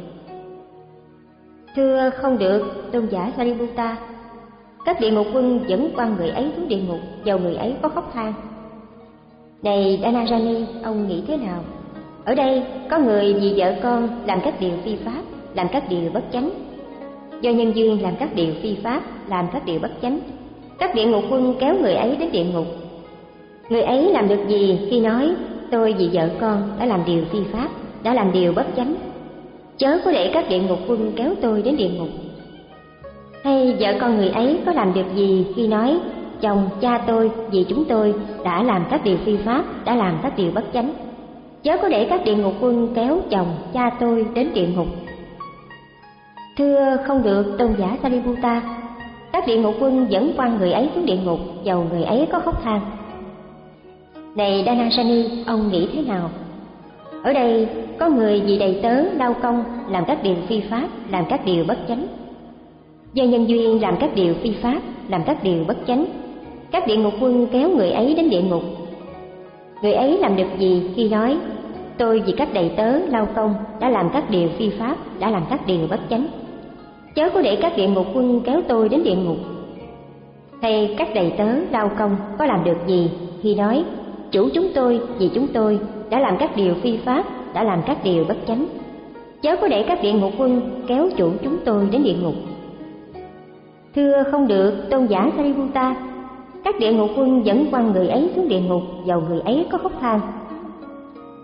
Thưa không được tôn giả Sariputta, các địa ngục quân dẫn quăng người ấy xuống địa ngục, dầu người ấy có khóc than. Này Dhanajani, ông nghĩ thế nào? Ở đây có người vì vợ con làm các điều phi pháp, làm các điều bất chánh, do nhân duyên làm các điều phi pháp, làm các điều bất chánh. Các địa ngục quân kéo người ấy đến địa ngục. Người ấy làm được gì khi nói tôi vì vợ con đã làm điều phi pháp, đã làm điều bất chánh? Chớ có để các địa ngục quân kéo tôi đến địa ngục. Hay vợ con người ấy có làm được gì khi nói chồng cha tôi vì chúng tôi đã làm các điều phi pháp, đã làm các điều bất chánh? Chớ có để các địa ngục quân kéo chồng cha tôi đến địa ngục. Thưa không được tôn giả Sariputta, các địa ngục quân dẫn quăng người ấy xuống địa ngục, dầu người ấy có khóc than. Này Dhanajani, ông nghĩ thế nào? Ở đây có người vì đầy tớ lao công làm các điều phi pháp, làm các điều bất chánh, do nhân duyên làm các điều phi pháp, làm các điều bất chánh. Các địa ngục quân kéo người ấy đến địa ngục. Người ấy làm được gì khi nói tôi vì các đầy tớ lao công đã làm các điều phi pháp, đã làm các điều bất chánh? Chớ có để các địa ngục quân kéo tôi đến địa ngục. Hay các đầy tớ lao công có làm được gì khi nói chủ chúng tôi vì chúng tôi đã làm các điều phi pháp, đã làm các điều bất chánh? Chớ có để các địa ngục quân kéo chủ chúng tôi đến địa ngục. Thưa không được tôn giả Sariputta, các địa ngục quân dẫn quăng người ấy xuống địa ngục, dầu người ấy có khóc than.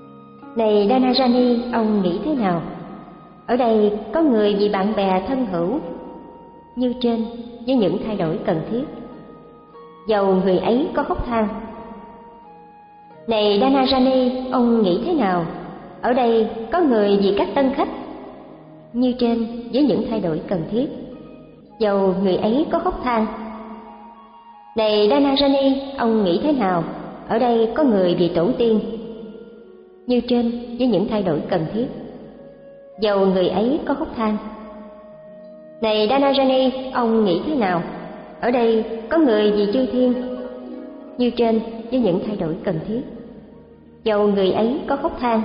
Này Dhanarani, ông nghĩ thế nào? Ở đây có người vì bạn bè thân hữu như trên với những thay đổi cần thiết, dầu người ấy có khóc than. Này Dhanarani, ông nghĩ thế nào? Ở đây có người vì các tân khách như trên với những thay đổi cần thiết, dầu người ấy có khóc than. Này Dhanarani, ông nghĩ thế nào? Ở đây có người vì tổ tiên như trên với những thay đổi cần thiết, dầu người ấy có khóc than. Này Dhanarani, ông nghĩ thế nào? Ở đây có người vì chư thiên như trên với những thay đổi cần thiết, dầu người ấy có khóc than.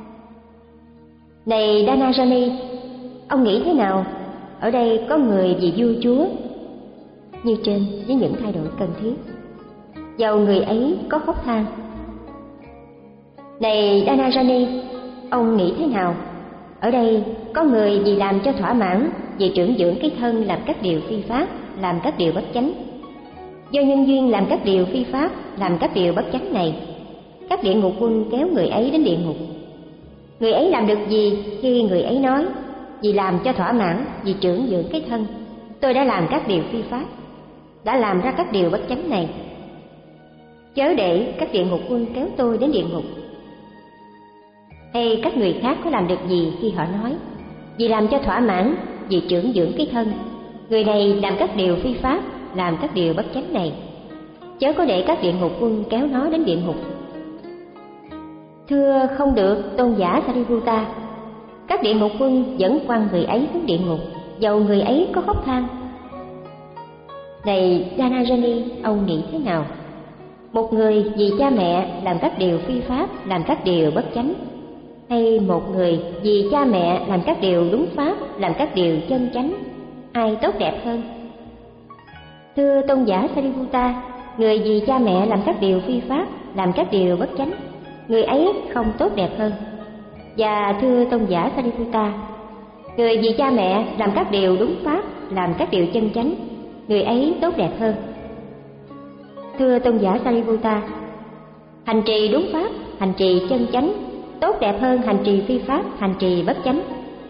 Này Dhanarani, ông nghĩ thế nào? Ở đây có người vì vua chúa như trên với những thay đổi cần thiết, dầu người ấy có khóc than. Này Dhanarani, ông nghĩ thế nào? Ở đây có người vì làm cho thỏa mãn, vì trưởng dưỡng cái thân làm các điều phi pháp, làm các điều bất chánh. Do nhân duyên làm các điều phi pháp, làm các điều bất chánh này, các địa ngục quân kéo người ấy đến địa ngục. Người ấy làm được gì khi người ấy nói: vì làm cho thỏa mãn, vì trưởng dưỡng cái thân, tôi đã làm các điều phi pháp, đã làm ra các điều bất chánh này, chớ để các địa ngục quân kéo tôi đến địa ngục. Hay các người khác có làm được gì khi họ nói: vì làm cho thỏa mãn, vì trưởng dưỡng cái thân, người này làm các điều phi pháp, làm các điều bất chánh này, chớ có để các địa ngục quân kéo nó đến địa ngục. Thưa không được, tôn giả Sariputta, các địa ngục quân vẫn quăng người ấy xuống địa ngục, dầu người ấy có khóc than. Này Dhanarani, ông nghĩ thế nào? Một người vì cha mẹ làm các điều phi pháp, làm các điều bất chánh, hay một người vì cha mẹ làm các điều đúng pháp, làm các điều chân chánh, ai tốt đẹp hơn? Thưa tôn giả Sariputta, người vì cha mẹ làm các điều phi pháp, làm các điều bất chánh, người ấy không tốt đẹp hơn. Và thưa tôn giả Sariputta, người vì cha mẹ làm các điều đúng pháp, làm các điều chân chánh, người ấy tốt đẹp hơn. Thưa tôn giả Sariputta, hành trì đúng pháp, hành trì chân chánh tốt đẹp hơn hành trì phi pháp, hành trì bất chánh.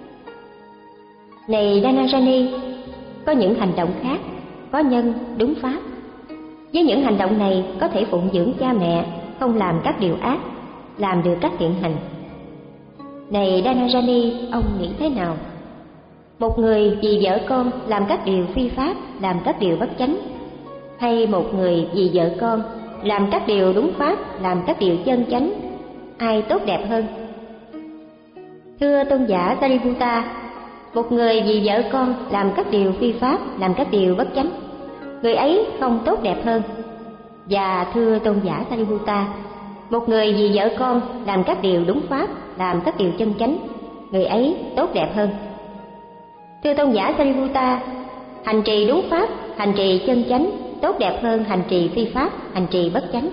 Này Dhanarani, có những hành động khác, có nhân đúng pháp. Với những hành động này có thể phụng dưỡng cha mẹ, không làm các điều ác, làm được các thiện hành. Này Dhanarani, ông nghĩ thế nào? Một người vì vợ con làm các điều phi pháp, làm các điều bất chánh, hay một người vì vợ con làm các điều đúng pháp, làm các điều chân chánh, ai tốt đẹp hơn? Thưa tôn giả Sariputta, một người vì vợ con làm các điều phi pháp, làm các điều bất chánh, người ấy không tốt đẹp hơn. Và thưa tôn giả Sariputta, một người vì vợ con làm các điều đúng pháp, làm các điều chân chánh, người ấy tốt đẹp hơn. Thưa tôn giả Sariputta, hành trì đúng pháp, hành trì chân chánh tốt đẹp hơn hành trì phi pháp, hành trì bất chánh.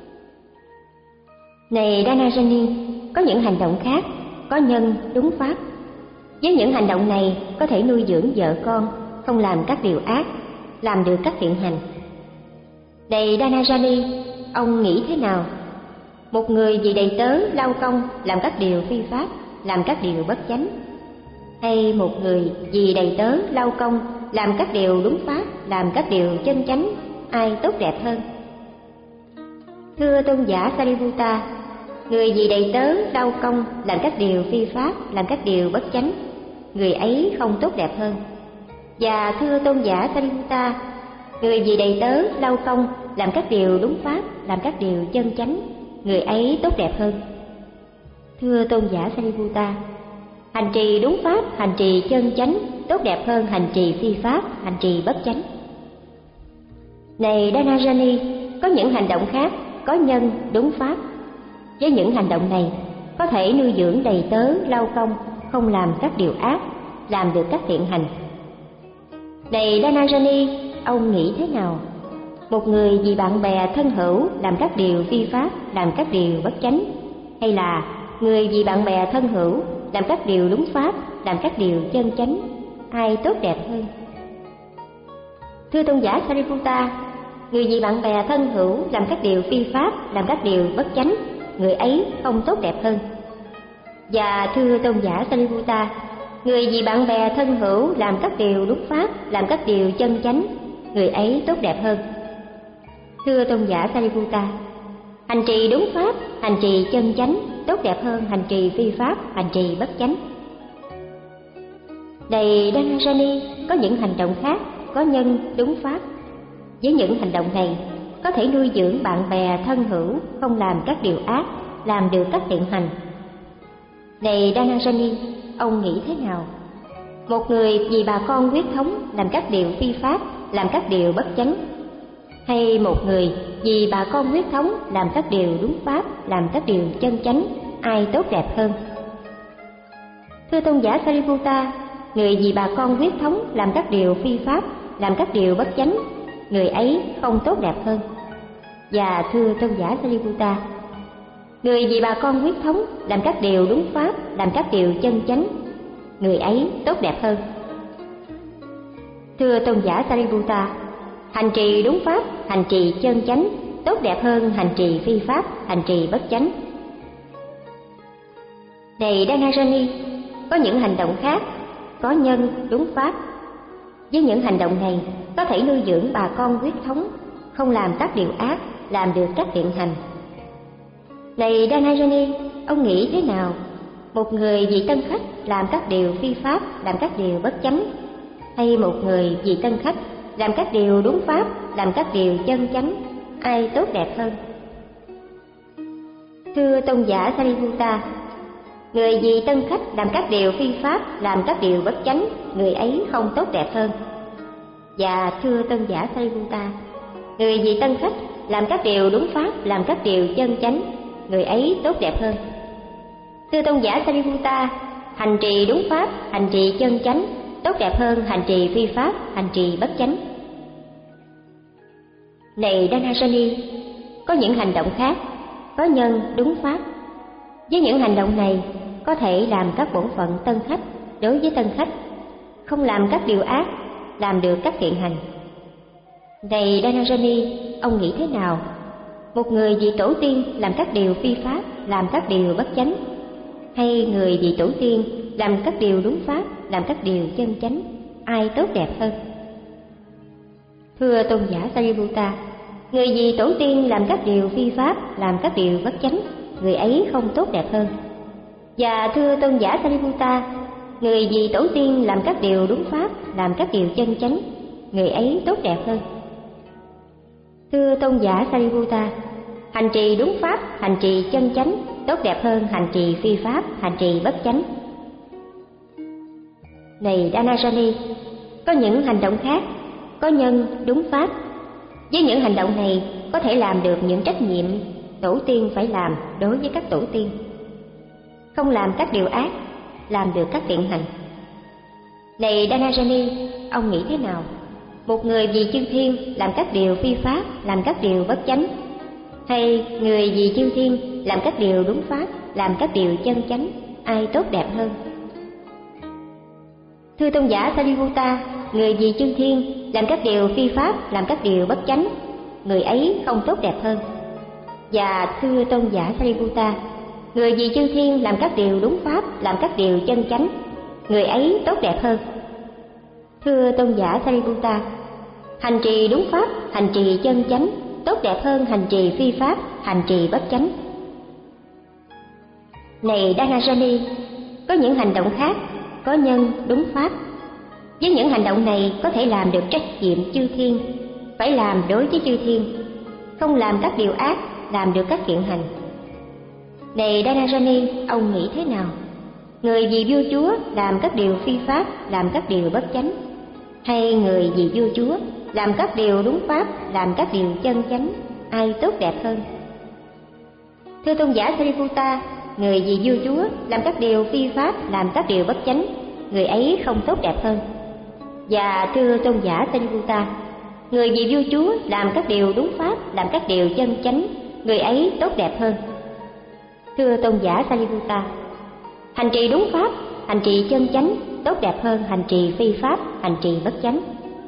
Này Dhanarani, có những hành động khác, có nhân đúng pháp. Với những hành động này có thể nuôi dưỡng vợ con, không làm các điều ác, làm được các thiện hành. Này Dhanarani, ông nghĩ thế nào? Một người vì đầy tớ lao công làm các điều phi pháp, làm các điều bất chánh, hay một người vì đầy tớ lao công làm các điều đúng pháp, làm các điều chân chánh, ai tốt đẹp hơn? Thưa tôn giả Sariputta, người vì đầy tớ lao công làm các điều phi pháp, làm các điều bất chánh, người ấy không tốt đẹp hơn. Và thưa tôn giả Sariputta, người vì đầy tớ lao công làm các điều đúng pháp, làm các điều chân chánh, người ấy tốt đẹp hơn. Thưa tôn giả Sariputta, hành trì đúng pháp, hành trì chân chánh tốt đẹp hơn hành trì phi pháp, hành trì bất chánh. Này Dhanarani, có những hành động khác, có nhân đúng pháp. Với những hành động này có thể nuôi dưỡng đầy tớ lao công, không làm các điều ác, làm được các thiện hành. Này Dhanarani, ông nghĩ thế nào? Một người vì bạn bè thân hữu làm các điều phi pháp, làm các điều bất chánh, hay là người vì bạn bè thân hữu làm các điều đúng pháp, làm các điều chân chánh, ai tốt đẹp hơn? Thưa tôn giả Sariputta, người vì bạn bè thân hữu làm các điều phi pháp, làm các điều bất chánh, người ấy không tốt đẹp hơn. Và thưa tôn giả Sariputta, người vì bạn bè thân hữu làm các điều đúng pháp, làm các điều chân chánh, người ấy tốt đẹp hơn. Thưa tôn giả Sariputta, hành trì đúng pháp, hành trì chân chánh tốt đẹp hơn hành trì phi pháp, hành trì bất chánh. Này Dhanasani, có những hành động khác, có nhân đúng pháp. Với những hành động này, có thể nuôi dưỡng bạn bè thân hữu, không làm các điều ác, làm được các thiện hành. Này Dhanasani, ông nghĩ thế nào? Một người vì bà con huyết thống làm các điều phi pháp, làm các điều bất chánh, hay một người vì bà con huyết thống làm các điều đúng pháp, làm các điều chân chánh, ai tốt đẹp hơn? Thưa tôn giả Sariputta, người vì bà con huyết thống làm các điều phi pháp, làm các điều bất chánh, người ấy không tốt đẹp hơn. Và thưa tôn giả Sariputta, người vì bà con huyết thống làm các điều đúng pháp, làm các điều chân chánh, người ấy tốt đẹp hơn. Thưa tôn giả Sariputta, hành trì đúng pháp, hành trì chân chánh tốt đẹp hơn hành trì phi pháp, hành trì bất chánh. Này Dhanasani, có những hành động khác, có nhân đúng pháp. Với những hành động này, có thể nuôi dưỡng bà con huyết thống, không làm các điều ác, làm được các thiện hành. Này Dhanasani, ông nghĩ thế nào? Một người vì tân khách làm các điều phi pháp, làm các điều bất chánh, hay một người vì tân khách làm các điều đúng pháp, làm các điều chân chánh, ai tốt đẹp hơn? Thưa tôn giả Sariputta, người vì tân khách làm các điều phi pháp, làm các điều bất chánh, người ấy không tốt đẹp hơn. Và thưa tôn giả Sariputta, người vì tân khách làm các điều đúng pháp, làm các điều chân chánh, người ấy tốt đẹp hơn. Thưa tôn giả Sariputta, hành trì đúng pháp, hành trì chân chánh tốt đẹp hơn hành trì phi pháp, hành trì bất chánh. Này Dhanasani, có những hành động khác, có nhân đúng pháp. Với những hành động này, có thể làm các bổn phận tân khách đối với tân khách, không làm các điều ác, làm được các thiện hành. Này Dhanasani, ông nghĩ thế nào? Một người vì tổ tiên làm các điều phi pháp, làm các điều bất chánh, hay người vì tổ tiên làm các điều đúng pháp, làm các điều chân chánh, ai tốt đẹp hơn? Thưa tôn giả Sariputta, người vì tổ tiên làm các điều phi pháp, làm các điều bất chánh, người ấy không tốt đẹp hơn. Và thưa tôn giả Sariputta, người vì tổ tiên làm các điều đúng pháp, làm các điều chân chánh, người ấy tốt đẹp hơn. Thưa tôn giả Sariputta, hành trì đúng pháp, hành trì chân chánh tốt đẹp hơn hành trì phi pháp, hành trì bất chánh. Này Dhanasani, có những hành động khác, có nhân đúng pháp. Với những hành động này, có thể làm được những trách nhiệm tổ tiên phải làm đối với các tổ tiên, không làm các điều ác, làm được các thiện hành. Này Dhanasani, ông nghĩ thế nào? Một người vì chư thiên làm các điều phi pháp, làm các điều bất chánh, hay người vì chư thiên làm các điều đúng pháp, làm các điều chân chánh, ai tốt đẹp hơn? Thưa tôn giả Sariputta, người vì chư thiên làm các điều phi pháp, làm các điều bất chánh, người ấy không tốt đẹp hơn. Và thưa tôn giả Sariputta, người vì chư thiên làm các điều đúng pháp, làm các điều chân chánh, người ấy tốt đẹp hơn. Thưa tôn giả Sariputta, hành trì đúng pháp, hành trì chân chánh tốt đẹp hơn hành trì phi pháp, hành trì bất chánh. Này Dhanasani, có những hành động khác, có nhân đúng pháp. Với những hành động này, có thể làm được trách nhiệm chư thiên phải làm đối với chư thiên, không làm các điều ác, làm được các thiện hành. Này Dhanasani, ông nghĩ thế nào? Người vì vua chúa làm các điều phi pháp, làm các điều bất chánh, hay người vì vua chúa làm các điều đúng pháp, làm các điều chân chánh, ai tốt đẹp hơn? Thưa tôn giả Sariputta, người vì vua chúa làm các điều phi pháp, làm các điều bất chánh, người ấy không tốt đẹp hơn. Và thưa tôn giả Sariputta, người vì vua chúa làm các điều đúng pháp, làm các điều chân chánh, người ấy tốt đẹp hơn. Thưa tôn giả Sariputta, hành trì đúng pháp, hành trì chân chánh tốt đẹp hơn hành trì phi pháp, hành trì bất chánh.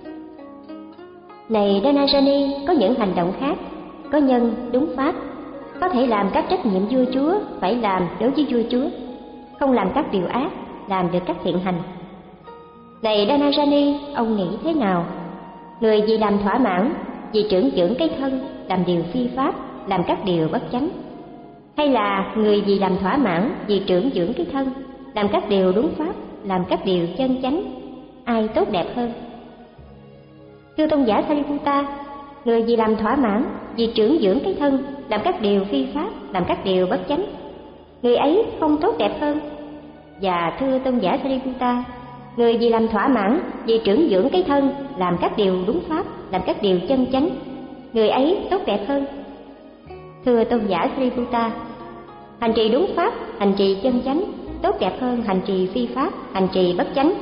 Này Dhanasani, có những hành động khác, có nhân đúng pháp, có thể làm các trách nhiệm vua chúa phải làm đối với vua chúa, không làm các điều ác, làm được các thiện hành. Này Dhanarani, ông nghĩ thế nào? Người vì làm thỏa mãn, vì trưởng dưỡng cái thân, làm điều phi pháp, làm các điều bất chánh, hay là người vì làm thỏa mãn, vì trưởng dưỡng cái thân, làm các điều đúng pháp, làm các điều chân chánh, ai tốt đẹp hơn? Thưa tôn giả Sariputta, người vì làm thỏa mãn, vì trưởng dưỡng cái thân, làm các điều phi pháp, làm các điều bất chánh, người ấy không tốt đẹp hơn. Và thưa tôn giả Sariputta, người vì làm thỏa mãn, vì trưởng dưỡng cái thân, làm các điều đúng pháp, làm các điều chân chánh, người ấy tốt đẹp hơn. Thưa tôn giả Sariputta, hành trì đúng pháp, hành trì chân chánh tốt đẹp hơn hành trì phi pháp, hành trì bất chánh.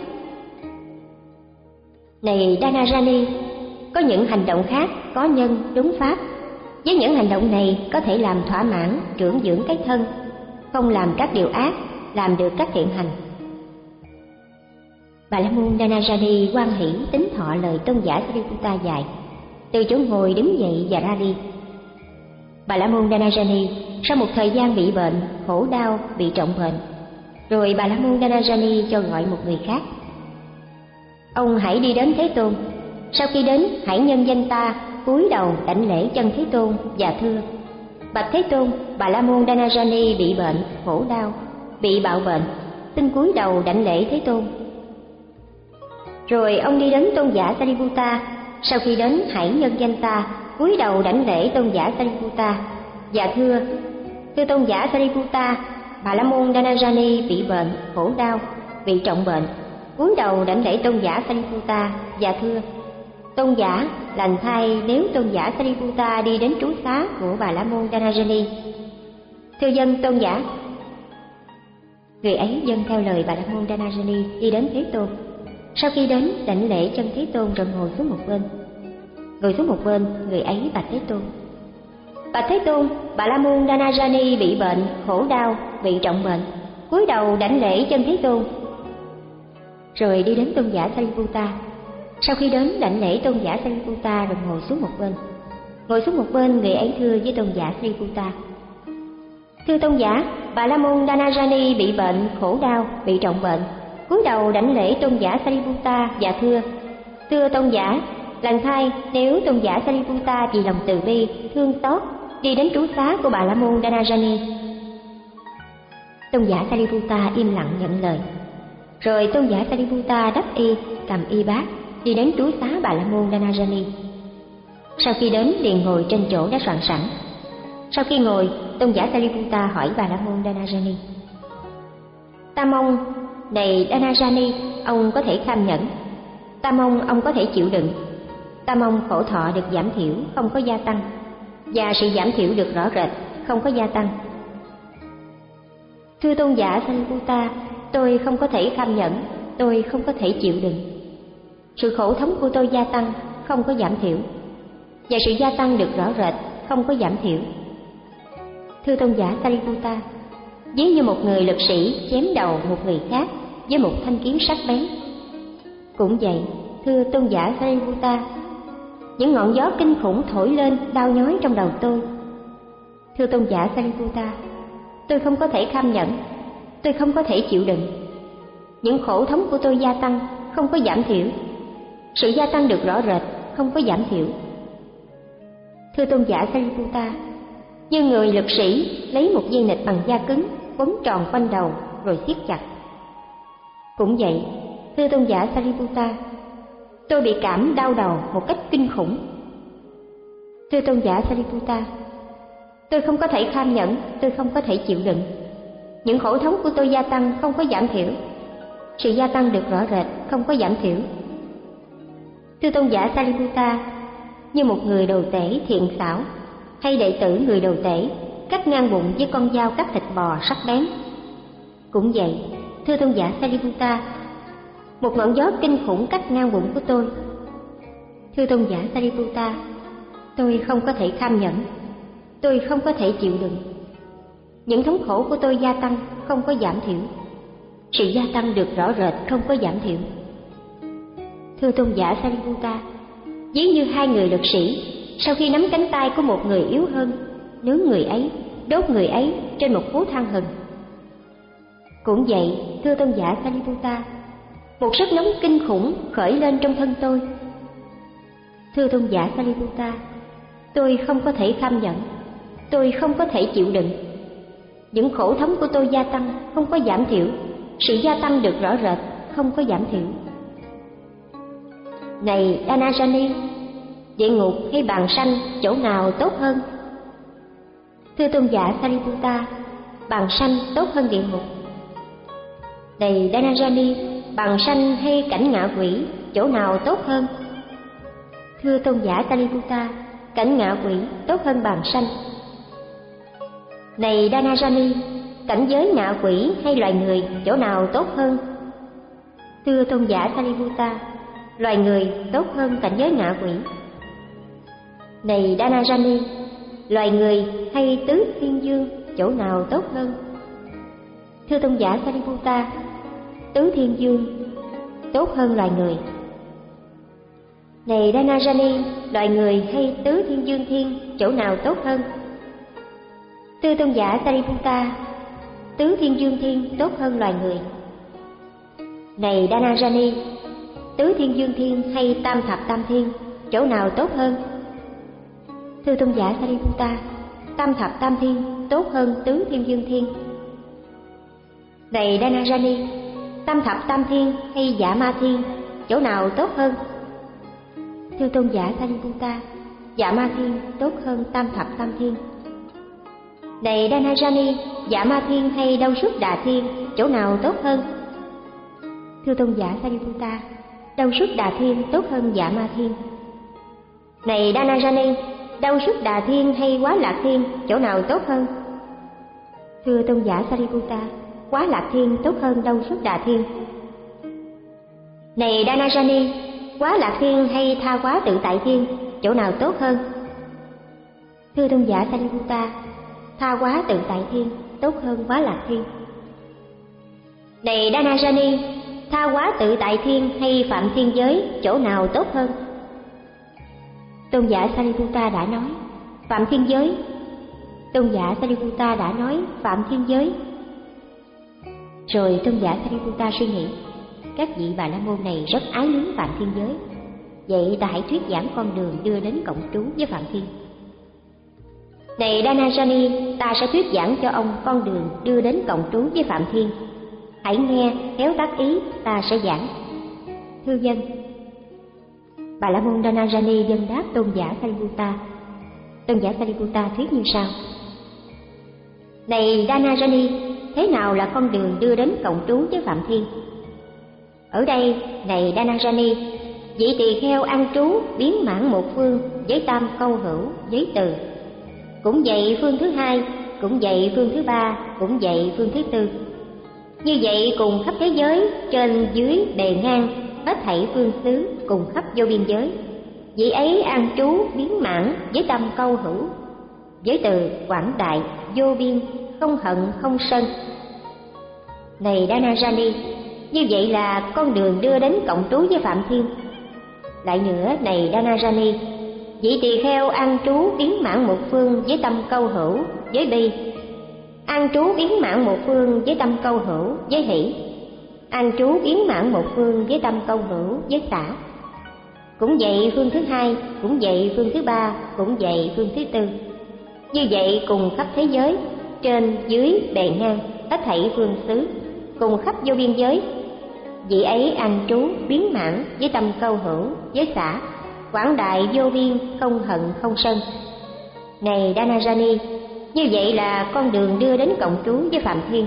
Này Dhanarani, có những hành động khác có nhân đúng pháp. Với những hành động này có thể làm thỏa mãn, trưởng dưỡng cái thân, không làm các điều ác, làm được các thiện hành. Bà la môn Dhanarani hoan hỷ tín thọ lời tôn giả Sariputta dạy, từ chỗ ngồi đứng dậy và ra đi. Bà la môn Dhanarani sau một thời gian bị bệnh, khổ đau, bị trọng bệnh, rồi bà la môn Dhanarani cho gọi một người khác. Ông hãy đi đến Thế Tôn. Sau khi đến, hãy nhân danh ta, cúi đầu đảnh lễ chân Thế Tôn và thưa: Bạch Thế Tôn, bà la môn Dhanarani bị bệnh, khổ đau, bị bạo bệnh, xin cúi đầu đảnh lễ Thế Tôn. Rồi ông đi đến tôn giả Sariputta. Sau khi đến, hãy nhân danh ta, cúi đầu đảnh lễ tôn giả Sariputta và thưa: Thưa tôn giả Sariputta, bà la môn Dhanarani bị bệnh, khổ đau, bị trọng bệnh, cúi đầu đảnh lễ tôn giả Sariputta và thưa: Tôn giả, lành thay nếu tôn giả Sariputta đi đến trú xá của bà la môn Dhanarani. Thưa dân tôn giả. Người ấy dâng theo lời bà la môn Dhanarani đi đến Thế Tôn. Sau khi đến, đảnh lễ chân Thế Tôn rồi ngồi xuống một bên. Ngồi xuống một bên, người ấy bạch Thế Tôn: Bạch Thế Tôn, bà la môn Dhanarani bị bệnh, khổ đau, bị trọng bệnh, cúi đầu đảnh lễ chân Thế Tôn. Rồi đi đến tôn giả Sariputta. Sau khi đến, đảnh lễ tôn giả Sariputta rồi ngồi xuống một bên. Ngồi xuống một bên, người ấy thưa với tôn giả Sariputta: Thưa tôn giả, bà la môn Dhanarani bị bệnh, khổ đau, bị trọng bệnh, cúi đầu đảnh lễ tôn giả Sariputta và thưa: Thưa tôn giả, lành thay nếu tôn giả Sariputta vì lòng từ bi, thương xót đi đến trú xá của bà la môn Dhanarani. Tôn giả Sariputta im lặng nhận lời. Rồi tôn giả Sariputta đắp y, cầm y bát, đi đến trú xá bà la môn Dhanarani. Sau khi đến, liền ngồi trên chỗ đã soạn sẵn. Sau khi ngồi, tôn giả Sariputta hỏi bà la môn Dhanarani: Ta mong, này Dhanarani, ông có thể kham nhẫn. Ta mong ông có thể chịu đựng. Ta mong khổ thọ được giảm thiểu, không có gia tăng, và sự giảm thiểu được rõ rệt, không có gia tăng. Thưa tôn giả Sariputta, tôi không có thể kham nhẫn, tôi không có thể chịu đựng. Sự khổ thống của tôi gia tăng, không có giảm thiểu, và sự gia tăng được rõ rệt, không có giảm thiểu. Thưa tôn giả Sariputta, ví như một người lực sĩ chém đầu một người khác với một thanh kiếm sắc bén. Cũng vậy, thưa tôn giả Sariputta, những ngọn gió kinh khủng thổi lên đau nhói trong đầu tôi. Thưa tôn giả Sariputta, tôi không có thể kham nhẫn, tôi không có thể chịu đựng. Những khổ thống của tôi gia tăng, không có giảm thiểu. Sự gia tăng được rõ rệt, không có giảm thiểu. Thưa tôn giả Sariputta, như người lực sĩ lấy một dây nịt bằng da cứng quấn tròn quanh đầu rồi siết chặt. Cũng vậy, thưa tôn giả Sariputta, tôi bị cảm đau đầu một cách kinh khủng. Thưa tôn giả Sariputta, tôi không có thể kham nhẫn, tôi không có thể chịu đựng. Những khổ thống của tôi gia tăng, không có giảm thiểu. Sự gia tăng được rõ rệt, không có giảm thiểu. Thưa tôn giả Sariputta, như một người đồ tể thiện xảo hay đệ tử người đồ tể cắt ngang bụng với con dao cắt thịt bò sắc bén. Cũng vậy, thưa tôn giả Sariputta, một ngọn gió kinh khủng cắt ngang bụng của tôi. Thưa tôn giả Sariputta, tôi không có thể kham nhẫn, tôi không có thể chịu đựng. Những thống khổ của tôi gia tăng, không có giảm thiểu. Sự gia tăng được rõ rệt, không có giảm thiểu. Thưa tôn giả Sariputta, ví như hai người lực sĩ sau khi nắm cánh tay của một người yếu hơn, nướng người ấy, đốt người ấy trên một hố than hừng. Cũng vậy, thưa tôn giả Sariputta, một sức nóng kinh khủng khởi lên trong thân tôi. Thưa tôn giả Sariputta, tôi không có thể kham nhẫn, tôi không có thể chịu đựng. Những khổ thống của tôi gia tăng, không có giảm thiểu. Sự gia tăng được rõ rệt, không có giảm thiểu. Này Dhanajani, địa ngục hay bàng sanh, chỗ nào tốt hơn? Thưa tôn giả Sariputta, bàng sanh tốt hơn địa ngục. Này Dhanajani, bàng sanh hay cảnh ngạ quỷ, chỗ nào tốt hơn? Thưa tôn giả Sariputta, cảnh ngạ quỷ tốt hơn bàng sanh. Này Dhanajani, cảnh giới ngạ quỷ hay loài người, chỗ nào tốt hơn? Thưa tôn giả Sariputta, loài người tốt hơn cảnh giới ngạ quỷ. Này Dhanajani, loài người hay tứ thiên dương, chỗ nào tốt hơn? Thưa tôn giả Sariputta, tứ thiên dương tốt hơn loài người. Này Dhanajani, loài người hay tứ thiên dương thiên, chỗ nào tốt hơn? Thưa tôn giả Sariputta, tứ thiên dương thiên tốt hơn loài người. Này Dhanajani, tứ thiên dương thiên hay tam thập tam thiên, chỗ nào tốt hơn? Thưa tôn giả Sariputta, tam thập tam thiên tốt hơn tứ thiên dương thiên. Này Dhanajani, tam thập tam thiên hay dạ ma thiên, chỗ nào tốt hơn? Thưa tôn giả Sariputta, dạ ma thiên tốt hơn tam thập tam thiên. Này Dhanajani, dạ ma thiên hay đau xuất đà thiên, chỗ nào tốt hơn? Thưa tôn giả Sariputta, đau xuất đà thiên tốt hơn dạ ma thiên. Này Dhanajani, đau xuất đà thiên hay quá lạc thiên, chỗ nào tốt hơn? Thưa tôn giả Sariputta, quá lạc thiên tốt hơn đau xuất đà thiên. Này Dhanajani, quá lạc thiên hay tha quá tự tại thiên, chỗ nào tốt hơn? Thưa tôn giả Sariputta, tha quá tự tại thiên tốt hơn quá lạc thiên. Này Dhanajani, tha quá tự tại thiên hay phạm thiên giới, chỗ nào tốt hơn? Tôn giả Sariputta đã nói phạm thiên giới. Tôn giả Sariputta đã nói phạm thiên giới. Rồi tôn giả Sariputta suy nghĩ, các vị Bà La Môn này rất ái luyến phạm thiên giới, vậy ta hãy thuyết giảng con đường đưa đến cộng trú với phạm thiên. Này Dhanajani, ta sẽ thuyết giảng cho ông con đường đưa đến cộng trú với phạm thiên. Hãy nghe, khéo tác ý, ta sẽ giảng. Thưa dân. Bà La Môn Dhanajani dân đáp tôn giả Sariputta. Tôn giả Sariputta thuyết như sau: Này Dhanajani, thế nào là con đường đưa đến cộng trú với phạm thiên? Ở đây, này Dhanajani, vị tỳ kheo an trú biến mãn một phương với tam câu hữu với từ. Cũng vậy phương thứ hai, cũng vậy phương thứ ba, cũng vậy phương thứ tư. Như vậy cùng khắp thế giới, trên dưới bề ngang, hết thảy phương xứ cùng khắp vô biên giới. Vị ấy an trú biến mãn với tâm câu hữu, với từ quảng đại, vô biên, không hận không sân. Này Dhanajani, như vậy là con đường đưa đến cộng trú với phạm thiên. Lại nữa, này Dhanajani, vị tỳ kheo an trú biến mãn một phương với tâm câu hữu với bi, an trú biến mãn một phương với tâm câu hữu với hỷ, an trú biến mãn một phương với tâm câu hữu với xả. Cũng vậy phương thứ hai, cũng vậy phương thứ ba, cũng vậy phương thứ tư. Như vậy cùng khắp thế giới, trên dưới bề ngang, hết thảy phương xứ cùng khắp vô biên giới. Vị ấy an trú biến mãn với tâm câu hữu với xả, quảng đại vô biên, không hận không sân. Này Dhanajani, như vậy là con đường đưa đến cộng trú với phạm thiên.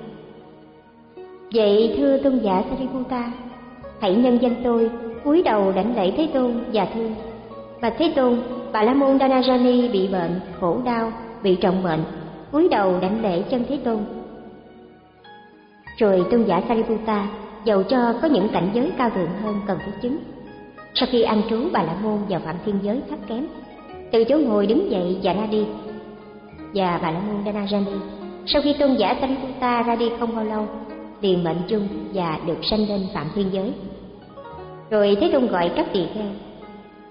Vậy thưa tôn giả Sariputta, hãy nhân danh tôi cúi đầu đảnh lễ Thế Tôn và thưa: Bạch Thế Tôn, Bà La Môn Dhanajani bị bệnh, khổ đau, bị trọng bệnh, cúi đầu đảnh lễ chân Thế Tôn. Rồi tôn giả Sariputta, dầu cho có những cảnh giới cao thượng hơn cần phải chứng, sau khi an trú Bà La Môn vào phạm thiên giới thấp kém, từ chỗ ngồi đứng dậy và ra đi. Và Bà La Môn Dhanajani, sau khi tôn giả Sariputta ra đi không bao lâu, liền mệnh chung và được sanh lên phạm thiên giới. Rồi Thế Tôn gọi các tỳ kheo: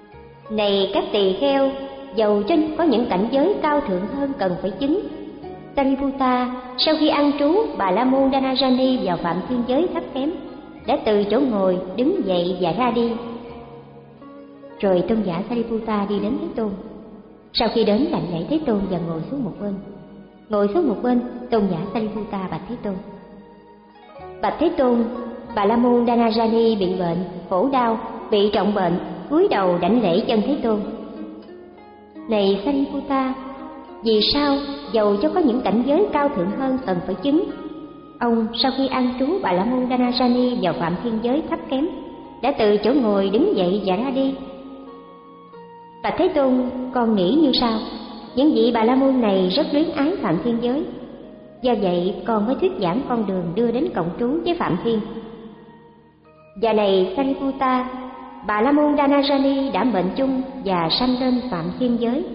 Này các tỳ kheo, dầu cho có những cảnh giới cao thượng hơn cần phải chứng, Sariputta, sau khi ăn trú, Bà La Môn Dhanajani vào phạm thiên giới thấp kém, đã từ chỗ ngồi đứng dậy và ra đi. Rồi tôn giả Sariputta đi đến Thế Tôn. Sau khi đến đảnh lễ Thế Tôn và ngồi xuống một bên. Ngồi xuống một bên, tôn giả Sariputta bạch Thế Tôn: Bạch Thế Tôn, Bà La Môn Dhanajani bị bệnh, khổ đau, bị trọng bệnh, cúi đầu đảnh lễ chân Thế Tôn. Này Sariputta, vì sao dầu cho có những cảnh giới cao thượng hơn cần phải chứng, ông sau khi ăn trú Bà La Môn Dhanajani vào phạm thiên giới thấp kém, đã từ chỗ ngồi đứng dậy và ra đi? Bạch Thế Tôn, con nghĩ như sau: những vị Bà La Môn này rất luyến ái phạm thiên giới, do vậy con mới thuyết giảng con đường đưa đến cộng trú với phạm thiên. Và này Sariputta, Bà La Môn Dhanajani đã bệnh chung và sanh lên phạm thiên giới.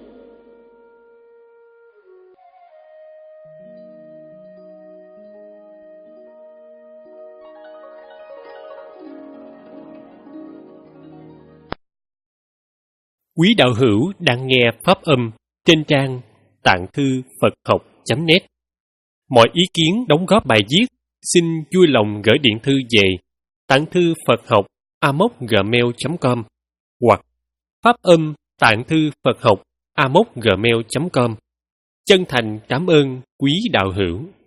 Quý đạo hữu đang nghe pháp âm trên trang tạng thư Phật học chấm net. Mọi ý kiến đóng góp bài viết xin vui lòng gửi điện thư về tạng thư Phật học a m o c gmail chấm com hoặc pháp âm tạng thư Phật học a m o c gmail chấm com. Chân thành cảm ơn quý đạo hữu.